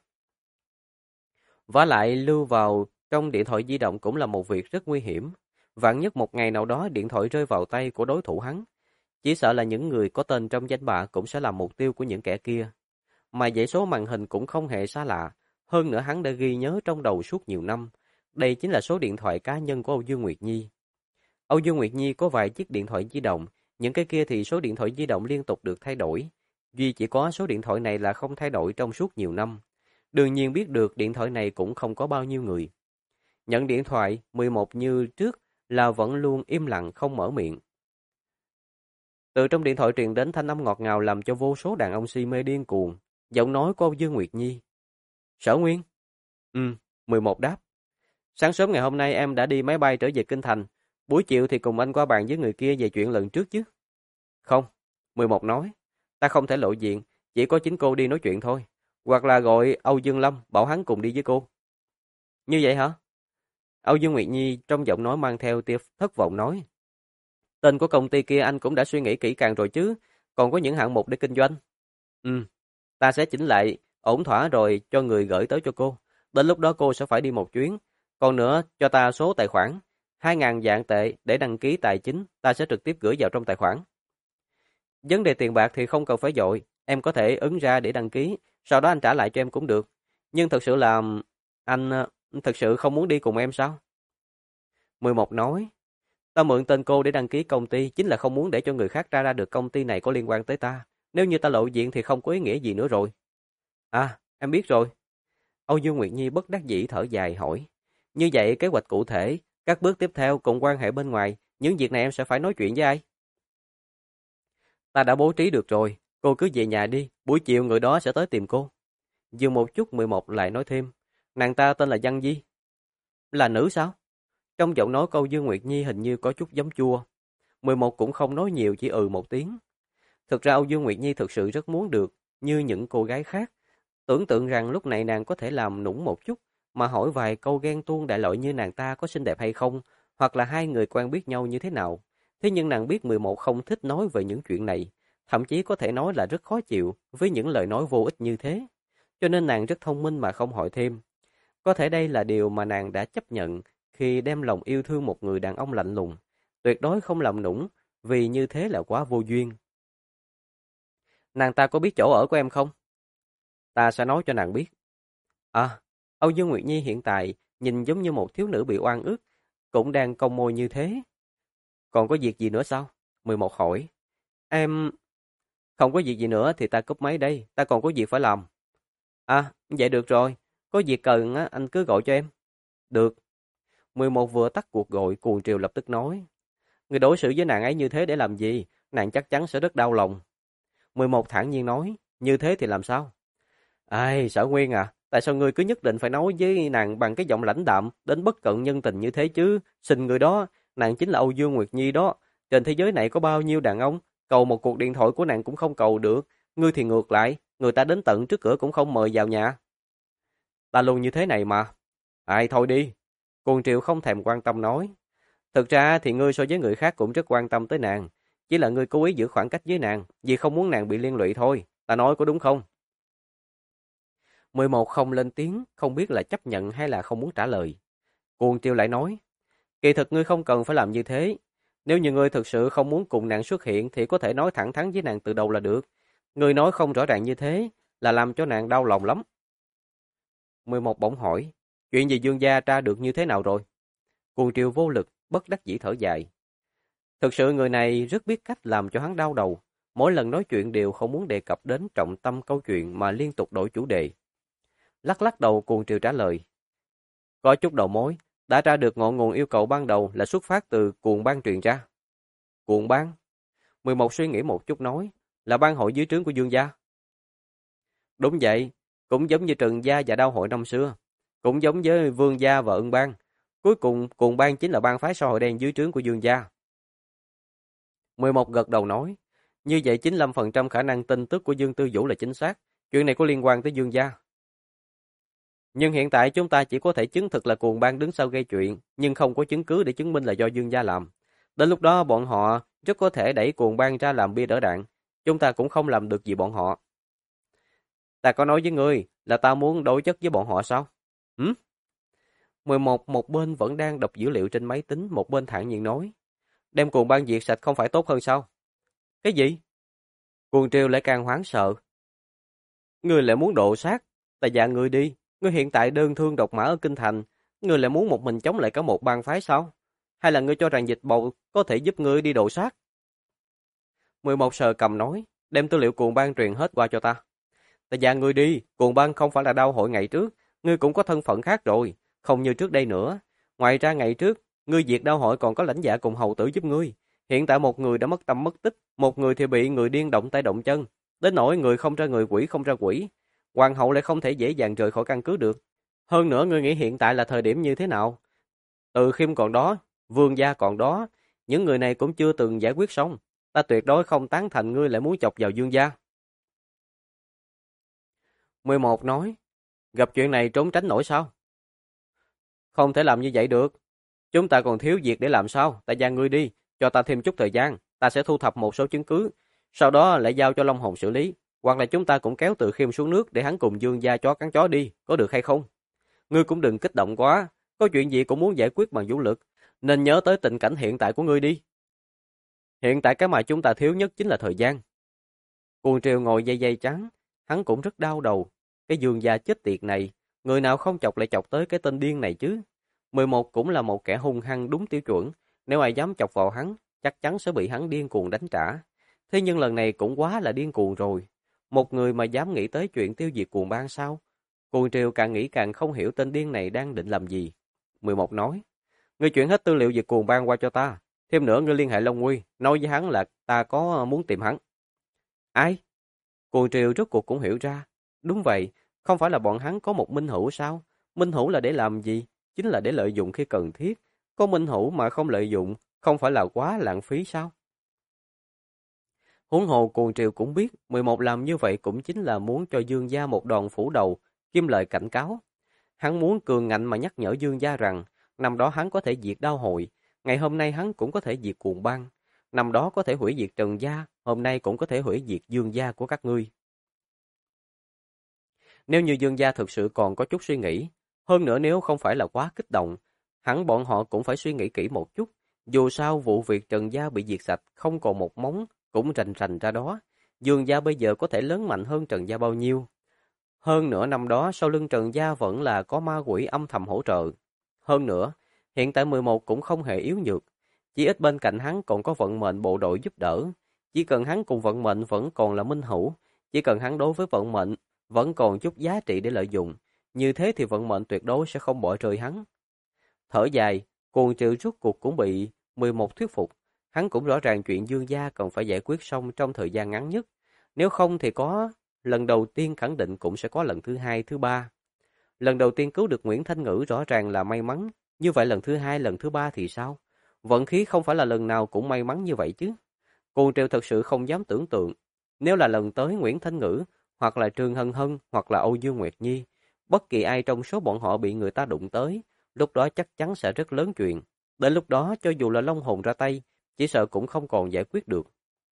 Vả lại lưu vào trong điện thoại di động cũng là một việc rất nguy hiểm. Vạn nhất một ngày nào đó điện thoại rơi vào tay của đối thủ hắn, chỉ sợ là những người có tên trong danh bạ cũng sẽ là mục tiêu của những kẻ kia. Mà dãy số màn hình cũng không hề xa lạ, hơn nữa hắn đã ghi nhớ trong đầu suốt nhiều năm. Đây chính là số điện thoại cá nhân của Âu Dương Nguyệt Nhi. Âu Dương Nguyệt Nhi có vài chiếc điện thoại di động, những cái kia thì số điện thoại di động liên tục được thay đổi. Duy chỉ có số điện thoại này là không thay đổi trong suốt nhiều năm. Đương nhiên biết được điện thoại này cũng không có bao nhiêu người. Nhận điện thoại 11 như trước là vẫn luôn im lặng không mở miệng. Từ trong điện thoại truyền đến thanh âm ngọt ngào làm cho vô số đàn ông si mê điên cuồng. Giọng nói của Dương Nguyệt Nhi. Sở Nguyên? 11 đáp. Sáng sớm ngày hôm nay em đã đi máy bay trở về Kinh Thành. Buổi chiều thì cùng anh qua bàn với người kia về chuyện lần trước chứ. Không, 11 nói. Ta không thể lộ diện, chỉ có chính cô đi nói chuyện thôi. Hoặc là gọi Âu Dương Lâm, bảo hắn cùng đi với cô. Như vậy hả? Âu Dương Nguyệt Nhi trong giọng nói mang theo tia thất vọng nói. Tên của công ty kia anh cũng đã suy nghĩ kỹ càng rồi chứ, còn có những hạng mục để kinh doanh. Ta sẽ chỉnh lại, ổn thỏa rồi cho người gửi tới cho cô. Đến lúc đó cô sẽ phải đi một chuyến. Còn nữa, cho ta số tài khoản, 2.000 vạn tệ để đăng ký tài chính, ta sẽ trực tiếp gửi vào trong tài khoản. Vấn đề tiền bạc thì không cần phải vội, em có thể ứng ra để đăng ký, sau đó anh trả lại cho em cũng được. Nhưng thật sự là anh thật sự không muốn đi cùng em sao? 11 nói, ta mượn tên cô để đăng ký công ty chính là không muốn để cho người khác ra được công ty này có liên quan tới ta. Nếu như ta lộ diện thì không có ý nghĩa gì nữa rồi. À, em biết rồi. Âu Dương Nguyệt Nhi bất đắc dĩ thở dài hỏi. Như vậy kế hoạch cụ thể, các bước tiếp theo cùng quan hệ bên ngoài, những việc này em sẽ phải nói chuyện với ai? Ta đã bố trí được rồi, cô cứ về nhà đi, buổi chiều người đó sẽ tới tìm cô. Dừng một chút 11 lại nói thêm, nàng ta tên là Giang Di. Là nữ sao? Trong giọng nói câu Dương Nguyệt Nhi hình như có chút giấm chua. 11 cũng không nói nhiều chỉ một tiếng. Thực ra Âu Dương Nguyệt Nhi thực sự rất muốn được, như những cô gái khác. Tưởng tượng rằng lúc này nàng có thể làm nũng một chút, mà hỏi vài câu ghen tuông đại loại như nàng ta có xinh đẹp hay không, hoặc là hai người quen biết nhau như thế nào. Thế nhưng nàng biết 11 không thích nói về những chuyện này, thậm chí có thể nói là rất khó chịu với những lời nói vô ích như thế. Cho nên nàng rất thông minh mà không hỏi thêm. Có thể đây là điều mà nàng đã chấp nhận khi đem lòng yêu thương một người đàn ông lạnh lùng, tuyệt đối không làm nũng, vì như thế là quá vô duyên. Nàng ta có biết chỗ ở của em không? Ta sẽ nói cho nàng biết. À, Âu Dương Nguyệt Nhi hiện tại nhìn giống như một thiếu nữ bị oan ức, cũng đang cong môi như thế. Còn có việc gì nữa sao? 11 hỏi. Em... Không có việc gì nữa thì ta cúp máy đây, ta còn có việc phải làm. À, vậy được rồi, có việc cần á, anh cứ gọi cho em. Được. 11 vừa tắt cuộc gọi, Cuồng Triều lập tức nói. Người đối xử với nàng ấy như thế để làm gì? Nàng chắc chắn sẽ rất đau lòng. 11 thản nhiên nói, như thế thì làm sao? Ai, Sở Nguyên à, tại sao ngươi cứ nhất định phải nói với nàng bằng cái giọng lãnh đạm đến bất cận nhân tình như thế chứ? Xin người đó, nàng chính là Âu Dương Nguyệt Nhi đó. Trên thế giới này có bao nhiêu đàn ông, cầu một cuộc điện thoại của nàng cũng không cầu được. Ngươi thì ngược lại, người ta đến tận trước cửa cũng không mời vào nhà. Ta luôn như thế này mà. Ai thôi đi. Cuồng Triệu không thèm quan tâm nói. Thực ra thì ngươi so với người khác cũng rất quan tâm tới nàng. Chỉ là ngươi cố ý giữ khoảng cách với nàng, vì không muốn nàng bị liên lụy thôi. Ta nói có đúng không? 11 không lên tiếng, không biết là chấp nhận hay là không muốn trả lời. Cuồng Triều lại nói, kỳ thực ngươi không cần phải làm như thế. Nếu như ngươi thực sự không muốn cùng nàng xuất hiện thì có thể nói thẳng thắn với nàng từ đầu là được. Ngươi nói không rõ ràng như thế là làm cho nàng đau lòng lắm. 11 bỗng hỏi, chuyện gì Dương gia tra được như thế nào rồi? Cuồng Triều vô lực, bất đắc dĩ thở dài. Thực sự người này rất biết cách làm cho hắn đau đầu. Mỗi lần nói chuyện đều không muốn đề cập đến trọng tâm câu chuyện mà liên tục đổi chủ đề. Lắc lắc đầu Cuồng Triều trả lời. Có chút đầu mối, đã tra được ngọn nguồn yêu cầu ban đầu là xuất phát từ Cuồng Bang truyền ra. Cuồng Bang? 11 suy nghĩ một chút nói, là bang hội dưới trướng của Dương gia. Đúng vậy, cũng giống như Trần gia và Đao hội năm xưa, cũng giống với Vương gia và Ưng bang. Cuối cùng, Cuồng Bang chính là bang phái xã hội đen dưới trướng của Dương gia. 11 gật đầu nói, như vậy 95% khả năng tin tức của Dương Tư Vũ là chính xác, chuyện này có liên quan tới Dương gia. Nhưng hiện tại chúng ta chỉ có thể chứng thực là Cuồng Bang đứng sau gây chuyện, nhưng không có chứng cứ để chứng minh là do Dương gia làm. Đến lúc đó bọn họ rất có thể đẩy Cuồng Bang ra làm bia đỡ đạn, chúng ta cũng không làm được gì bọn họ. Ta có nói với ngươi là ta muốn đối chất với bọn họ sao? 11 một bên vẫn đang đọc dữ liệu trên máy tính, một bên thản nhiên nói. Đem Cuồng Bang diệt sạch không phải tốt hơn sao? Cái gì? Cuồng Triều lại càng hoảng sợ. Ngươi lại muốn độ sát, ta dặn ngươi đi. Ngươi hiện tại đơn thương độc mã ở Kinh Thành, ngươi lại muốn một mình chống lại cả một bang phái sao? Hay là ngươi cho rằng dịch bầu có thể giúp ngươi đi độ sát? 11 sờ cầm nói, Đem tư liệu cuồng ban truyền hết qua cho ta. Ta dặn ngươi đi, cuồng ban không phải là đao hội ngày trước, ngươi cũng có thân phận khác rồi, không như trước đây nữa. Ngoài ra ngày trước, ngươi diệt đao hội còn có lãnh dạ cùng hầu tử giúp ngươi. Hiện tại một người đã mất tâm mất tích, một người thì bị người điên động tay động chân, đến nỗi người không ra người quỷ không ra quỷ. Hoàng hậu lại không thể dễ dàng rời khỏi căn cứ được. Hơn nữa ngươi nghĩ hiện tại là thời điểm như thế nào? Từ Khiêm còn đó, Vương gia còn đó, những người này cũng chưa từng giải quyết xong. Ta tuyệt đối không tán thành ngươi lại muốn chọc vào Dương gia. 11 nói, gặp chuyện này trốn tránh nổi sao? Không thể làm như vậy được. Chúng ta còn thiếu việc để làm sao? Ta giang ngươi đi, cho ta thêm chút thời gian, ta sẽ thu thập một số chứng cứ, sau đó lại giao cho Long Hồn xử lý, hoặc là chúng ta cũng kéo Từ Khiêm xuống nước để hắn cùng Dương gia chó cắn chó đi, có được hay không? Ngươi cũng đừng kích động quá, có chuyện gì cũng muốn giải quyết bằng vũ lực, nên nhớ tới tình cảnh hiện tại của ngươi đi. Hiện tại cái mà chúng ta thiếu nhất chính là thời gian. Cuồng Triều ngồi dây dây trắng, hắn cũng rất đau đầu. Cái Dương gia chết tiệt này, người nào không chọc lại chọc tới cái tên điên này chứ. 11 cũng là một kẻ hung hăng đúng tiêu chuẩn, nếu ai dám chọc vào hắn, chắc chắn sẽ bị hắn điên cuồng đánh trả. Thế nhưng lần này cũng quá là điên cuồng rồi. Một người mà dám nghĩ tới chuyện tiêu diệt cuồng bang sao? Cuồng Triều càng nghĩ càng không hiểu tên điên này đang định làm gì. 11 nói, ngươi chuyển hết tư liệu về cuồng bang qua cho ta. Thêm nữa ngươi liên hệ Long Nguy, nói với hắn là ta có muốn tìm hắn. Ai? Cuồng Triều rốt cuộc cũng hiểu ra. Đúng vậy, không phải là bọn hắn có một minh hữu sao? Minh hữu là để làm gì? Chính là để lợi dụng khi cần thiết. Có minh hữu mà không lợi dụng, không phải là quá lãng phí sao? Huống hồ Cuồng Triều cũng biết, 11 làm như vậy cũng chính là muốn cho Dương gia một đòn phủ đầu, kim lời cảnh cáo. Hắn muốn cường ngạnh mà nhắc nhở Dương gia rằng, năm đó hắn có thể diệt đao hội, ngày hôm nay hắn cũng có thể diệt cuồng bang. Năm đó có thể hủy diệt Trần gia, hôm nay cũng có thể hủy diệt Dương gia của các ngươi. Nếu như Dương gia thực sự còn có chút suy nghĩ, hơn nữa nếu không phải là quá kích động, hẳn bọn họ cũng phải suy nghĩ kỹ một chút. Dù sao vụ việc Trần gia bị diệt sạch không còn một móng, cũng rành rành ra đó. Dương gia bây giờ có thể lớn mạnh hơn Trần gia bao nhiêu. Hơn nữa năm đó sau lưng Trần gia vẫn là có ma quỷ âm thầm hỗ trợ. Hơn nữa, hiện tại 11 cũng không hề yếu nhược. Chỉ ít bên cạnh hắn còn có vận mệnh bộ đội giúp đỡ. Chỉ cần hắn cùng vận mệnh vẫn còn là minh hữu, chỉ cần hắn đối với vận mệnh vẫn còn chút giá trị để lợi dụng, như thế thì vận mệnh tuyệt đối sẽ không bỏ rơi hắn. Thở dài, Cuồng Triều rốt cuộc cũng bị 11 thuyết phục. Hắn cũng rõ ràng chuyện Dương gia cần phải giải quyết xong trong thời gian ngắn nhất. Nếu không thì có lần đầu tiên khẳng định cũng sẽ có lần thứ hai, thứ ba. Lần đầu tiên cứu được Nguyễn Thanh Ngữ rõ ràng là may mắn. Như vậy lần thứ hai, lần thứ ba thì sao? Vận khí không phải là lần nào cũng may mắn như vậy chứ. Cuồng Triều thật sự không dám tưởng tượng. Nếu là lần tới Nguyễn Thanh Ngữ, hoặc là Trương Hân Hân, hoặc là Âu Dương Nguyệt Nhi, bất kỳ ai trong số bọn họ bị người ta đụng tới, lúc đó chắc chắn sẽ rất lớn chuyện. Đến lúc đó, cho dù là Long Hồn ra tay, chỉ sợ cũng không còn giải quyết được.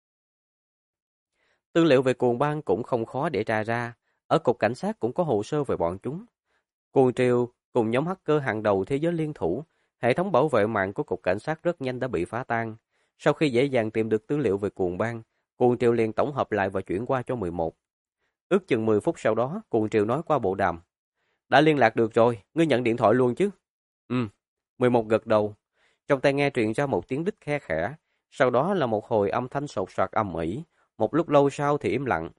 Tư liệu về cuồng bang cũng không khó để tra ra. Ở cục cảnh sát cũng có hồ sơ về bọn chúng. Cuồng Triều cùng nhóm hacker hàng đầu thế giới liên thủ, hệ thống bảo vệ mạng của cục cảnh sát rất nhanh đã bị phá tan. Sau khi dễ dàng tìm được tư liệu về cuồng bang, Cuồng Triều liền tổng hợp lại và chuyển qua cho 11. Ước chừng 10 phút sau đó, Cuồng Triều nói qua bộ đàm. Đã liên lạc được rồi, ngươi nhận điện thoại luôn chứ? 11 gật đầu. Trong tai nghe truyền ra một tiếng đích khe khẽ, sau đó là một hồi âm thanh sột soạt ầm ĩ, một lúc lâu sau thì im lặng.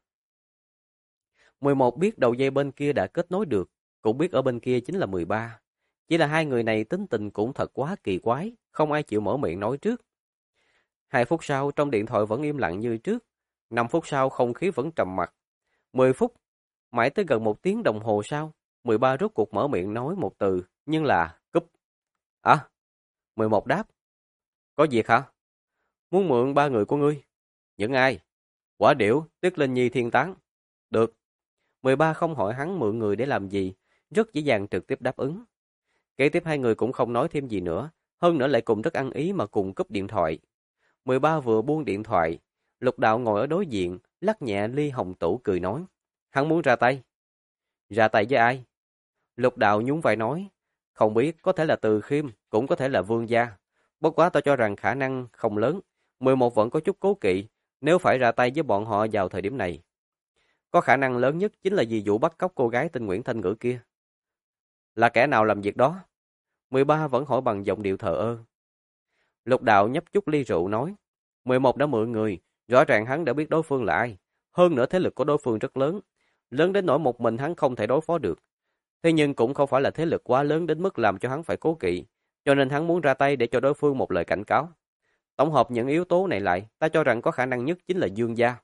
11 biết đầu dây bên kia đã kết nối được, cũng biết ở bên kia chính là 13. Chỉ là hai người này tính tình cũng thật quá kỳ quái, không ai chịu mở miệng nói trước. 2 phút sau trong điện thoại vẫn im lặng như trước, 5 phút sau không khí vẫn trầm mặc. 10 phút, mãi tới gần 1 tiếng đồng hồ sau, 13 rốt cuộc mở miệng nói một từ, nhưng là cúp. À, 11 đáp. Có việc hả? Muốn mượn 3 người của ngươi. Những ai? Quả Điểu, Tuyết Linh Nhi, Thiên Tán. Được. 13 không hỏi hắn mượn người để làm gì, rất dễ dàng trực tiếp đáp ứng. Kế tiếp hai người cũng không nói thêm gì nữa, hơn nữa lại cùng rất ăn ý mà cùng cúp điện thoại. 13 vừa buông điện thoại, Lục Đạo ngồi ở đối diện, lắc nhẹ ly hồng tủ cười nói. Hắn muốn ra tay. Ra tay với ai? Lục Đạo nhún vai nói. Không biết, có thể là Từ Khiêm, cũng có thể là Vương gia. Bất quá tôi cho rằng khả năng không lớn. 11 vẫn có chút cố kỵ, nếu phải ra tay với bọn họ vào thời điểm này. Có khả năng lớn nhất chính là vì vụ bắt cóc cô gái tên Nguyễn Thanh Ngữ kia. Là kẻ nào làm việc đó? 13 vẫn hỏi bằng giọng điệu thờ ơ. Lục Đạo nhấp chút ly rượu nói. 11 đã mượn người, rõ ràng hắn đã biết đối phương là ai. Hơn nữa thế lực của đối phương rất lớn, lớn đến nỗi một mình hắn không thể đối phó được. Thế nhưng cũng không phải là thế lực quá lớn đến mức làm cho hắn phải cố kỵ, cho nên hắn muốn ra tay để cho đối phương một lời cảnh cáo. Tổng hợp những yếu tố này lại, ta cho rằng có khả năng nhất chính là Dương gia.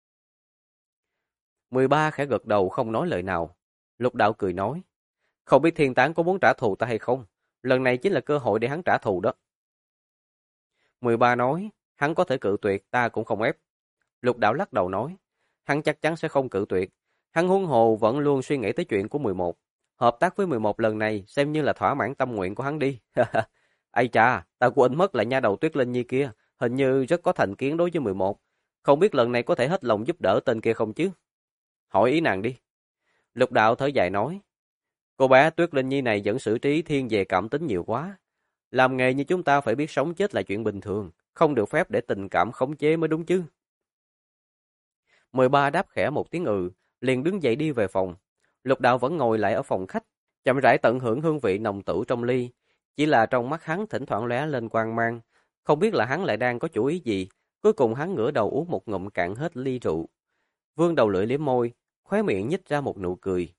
13 khẽ gật đầu không nói lời nào. Lục Đạo cười nói, không biết Thiên Tán có muốn trả thù ta hay không? Lần này chính là cơ hội để hắn trả thù đó. 13 nói, hắn có thể cự tuyệt, ta cũng không ép. Lục Đạo lắc đầu nói, hắn chắc chắn sẽ không cự tuyệt. Hắn huống hồ vẫn luôn suy nghĩ tới chuyện của 11. Hợp tác với 11 lần này xem như là thỏa mãn tâm nguyện của hắn đi. Ây chà, ta quên mất là nha đầu Tuyết Linh Nhi kia, hình như rất có thành kiến đối với 11. Không biết lần này có thể hết lòng giúp đỡ tên kia không chứ? Hỏi ý nàng đi. Lục Đạo thở dài nói, cô bé Tuyết Linh Nhi này vẫn xử trí thiên về cảm tính nhiều quá. Làm nghề như chúng ta phải biết sống chết là chuyện bình thường, không được phép để tình cảm khống chế mới đúng chứ. 13 đáp khẽ một tiếng liền đứng dậy đi về phòng. Lục Đạo vẫn ngồi lại ở phòng khách, chậm rãi tận hưởng hương vị nồng tử trong ly. Chỉ là trong mắt hắn thỉnh thoảng lóe lên quang mang, không biết là hắn lại đang có chủ ý gì. Cuối cùng hắn ngửa đầu uống một ngụm cạn hết ly rượu. Vương đầu lưỡi liếm môi, khóe miệng nhích ra một nụ cười.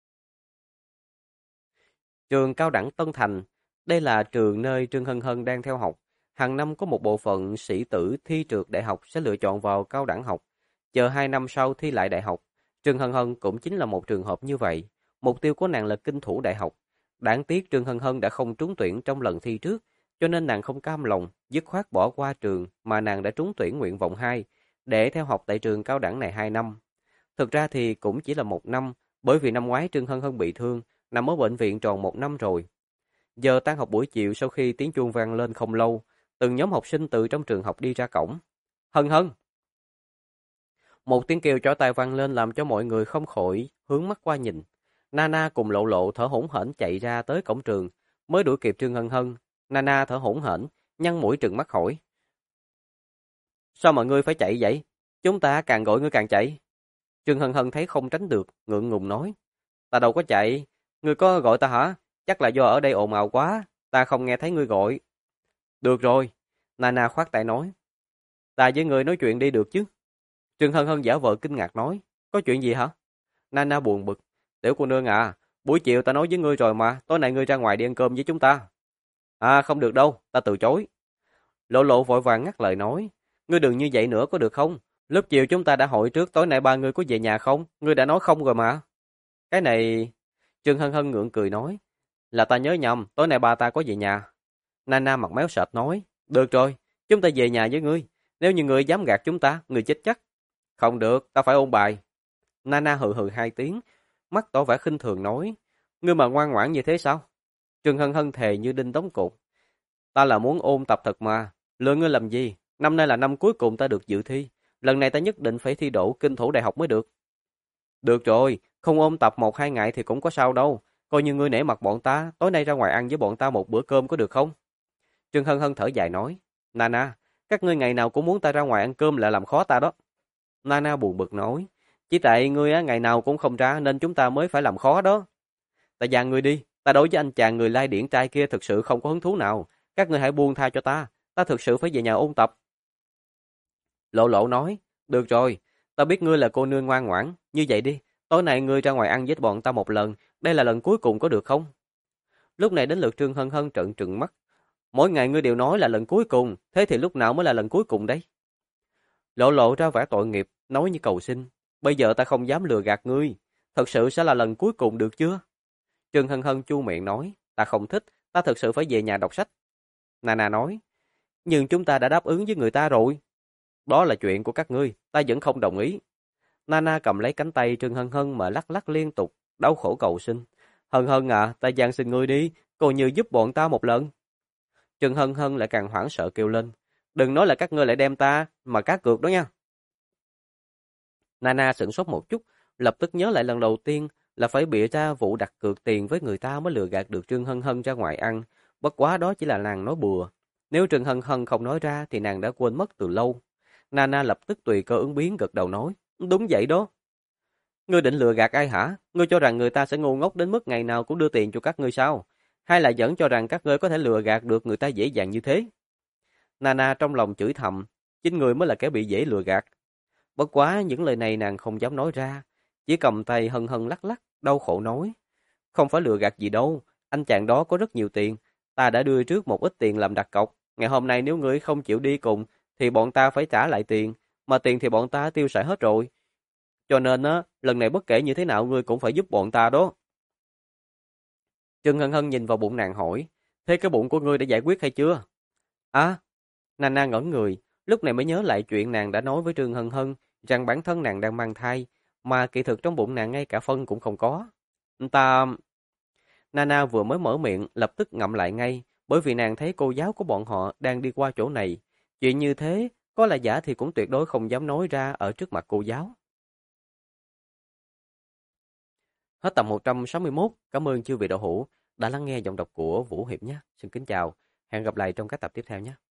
Trường cao đẳng Tân Thành, đây là trường nơi Trương Hân Hân đang theo học. Hàng năm có một bộ phận sĩ tử thi trượt đại học sẽ lựa chọn vào cao đẳng học. Chờ 2 năm sau thi lại đại học. Trương Hân Hân cũng chính là một trường hợp như vậy. Mục tiêu của nàng là kinh thủ đại học. Đáng tiếc Trương Hân Hân đã không trúng tuyển trong lần thi trước, cho nên nàng không cam lòng, dứt khoát bỏ qua trường mà nàng đã trúng tuyển nguyện vọng 2, để theo học tại trường cao đẳng này 2 năm. Thực ra thì cũng chỉ là 1 năm, bởi vì năm ngoái Trương Hân Hân bị thương, nằm ở bệnh viện tròn 1 năm rồi. Giờ tan học buổi chiều sau khi tiếng chuông vang lên không lâu, từng nhóm học sinh từ trong trường học đi ra cổng. Hân Hân! Một tiếng kêu chói tai vang lên làm cho mọi người không khỏi hướng mắt qua nhìn. Nana cùng Lộ Lộ thở hổn hển chạy ra tới cổng trường, mới đuổi kịp Trương Hân Hân. Nana thở hổn hển, nhăn mũi trừng mắt hỏi. Sao mà ngươi phải chạy vậy? Chúng ta càng gọi ngươi càng chạy. Trương Hân Hân thấy không tránh được, ngượng ngùng nói. Ta đâu có chạy, ngươi có gọi ta hả? Chắc là do ở đây ồn ào quá, ta không nghe thấy ngươi gọi. Được rồi, Nana khoát tay nói. Ta với ngươi nói chuyện đi được chứ? Trương Hân Hân giả vờ kinh ngạc nói. Có chuyện gì hả? Nana buồn bực. Tiểu cô nương à, buổi chiều ta nói với ngươi rồi mà, tối nay ngươi ra ngoài đi ăn cơm với chúng ta. À không được đâu, ta từ chối. Lộ Lộ vội vàng ngắt lời nói. Ngươi đừng như vậy nữa có được không? Lúc chiều chúng ta đã hội trước tối nay ba ngươi có về nhà không? Ngươi đã nói không rồi mà. Cái này... Trương Hân Hân ngượng cười nói. Là ta nhớ nhầm, tối nay ba ta có về nhà. Nana mặt méo sệt nói. Được rồi, chúng ta về nhà với ngươi. Nếu như ngươi dám gạt chúng ta, ngươi chết chắc. Không được, ta phải ôn bài. Nana hừ hừ 2 tiếng, mắt tỏ vẻ khinh thường nói. Ngươi mà ngoan ngoãn như thế sao? Trương Hân Hân thề như đinh đóng cột. Ta là muốn ôn tập thật mà. Lừa ngươi làm gì? Năm nay là năm cuối cùng ta được dự thi. Lần này ta nhất định phải thi đỗ kinh thủ đại học mới được. Được rồi, không ôn tập 1-2 ngày thì cũng có sao đâu. Coi như ngươi nể mặt bọn ta, tối nay ra ngoài ăn với bọn ta một bữa cơm có được không? Trương Hân Hân thở dài nói. Nana, các ngươi ngày nào cũng muốn ta ra ngoài ăn cơm là làm khó ta đó. Nana buồn bực nói. Chỉ tại ngươi á, ngày nào cũng không ra nên chúng ta mới phải làm khó đó. Ta dàn ngươi đi, ta đối với anh chàng người lai điển trai kia thực sự không có hứng thú nào. Các ngươi hãy buông tha cho ta thực sự phải về nhà ôn tập. Lộ Lộ nói, được rồi, ta biết ngươi là cô nương ngoan ngoãn, như vậy đi, tối nay ngươi ra ngoài ăn với bọn ta một lần, đây là lần cuối cùng có được không? Lúc này đến lượt Trương Hân Hân trợn trừng mắt. Mỗi ngày ngươi đều nói là lần cuối cùng, thế thì lúc nào mới là lần cuối cùng đấy? Lộ Lộ ra vẻ tội nghiệp, nói như cầu xin, bây giờ ta không dám lừa gạt ngươi, thật sự sẽ là lần cuối cùng được chưa? Trương Hân Hân chu miệng nói, ta không thích, ta thực sự phải về nhà đọc sách. Nana nói, nhưng chúng ta đã đáp ứng với người ta rồi. Đó là chuyện của các ngươi, ta vẫn không đồng ý. Nana cầm lấy cánh tay Trương Hân Hân mà lắc lắc liên tục, đau khổ cầu xin. Hân Hân à, ta van xin ngươi đi, coi như giúp bọn ta một lần. Trương Hân Hân lại càng hoảng sợ kêu lên. Đừng nói là các ngươi lại đem ta mà cá cược đó nha. Nana sửng sốt một chút, lập tức nhớ lại lần đầu tiên là phải bịa ra vụ đặt cược tiền với người ta mới lừa gạt được Trương Hân Hân ra ngoài ăn. Bất quá đó chỉ là nàng nói bừa. Nếu Trương Hân Hân không nói ra thì nàng đã quên mất từ lâu. Nana lập tức tùy cơ ứng biến gật đầu nói. Đúng vậy đó. Ngươi định lừa gạt ai hả? Ngươi cho rằng người ta sẽ ngu ngốc đến mức ngày nào cũng đưa tiền cho các ngươi sao? Hay là vẫn cho rằng các ngươi có thể lừa gạt được người ta dễ dàng như thế? Nana trong lòng chửi thầm. Chính người mới là kẻ bị dễ lừa gạt. Bất quá những lời này nàng không dám nói ra, chỉ cầm tay hân hân lắc lắc, đau khổ nói. Không phải lừa gạt gì đâu, anh chàng đó có rất nhiều tiền. Ta đã đưa trước một ít tiền làm đặt cọc. Ngày hôm nay nếu ngươi không chịu đi cùng, thì bọn ta phải trả lại tiền. Mà tiền thì bọn ta tiêu xài hết rồi. Cho nên á, lần này bất kể như thế nào ngươi cũng phải giúp bọn ta đó. Trương Hân Hân nhìn vào bụng nàng hỏi, thế cái bụng của ngươi đã giải quyết hay chưa? À, Nana ngẩn người, lúc này mới nhớ lại chuyện nàng đã nói với Trương Hân Hân, rằng bản thân nàng đang mang thai, mà kỳ thực trong bụng nàng ngay cả phân cũng không có. Ta... Nana vừa mới mở miệng, lập tức ngậm lại ngay, bởi vì nàng thấy cô giáo của bọn họ đang đi qua chỗ này. Chuyện như thế, có là giả thì cũng tuyệt đối không dám nói ra ở trước mặt cô giáo. Hết tập 161, cảm ơn chư vị đạo hữu đã lắng nghe giọng đọc của Vũ Hiệp nhé. Xin kính chào, hẹn gặp lại trong các tập tiếp theo nhé.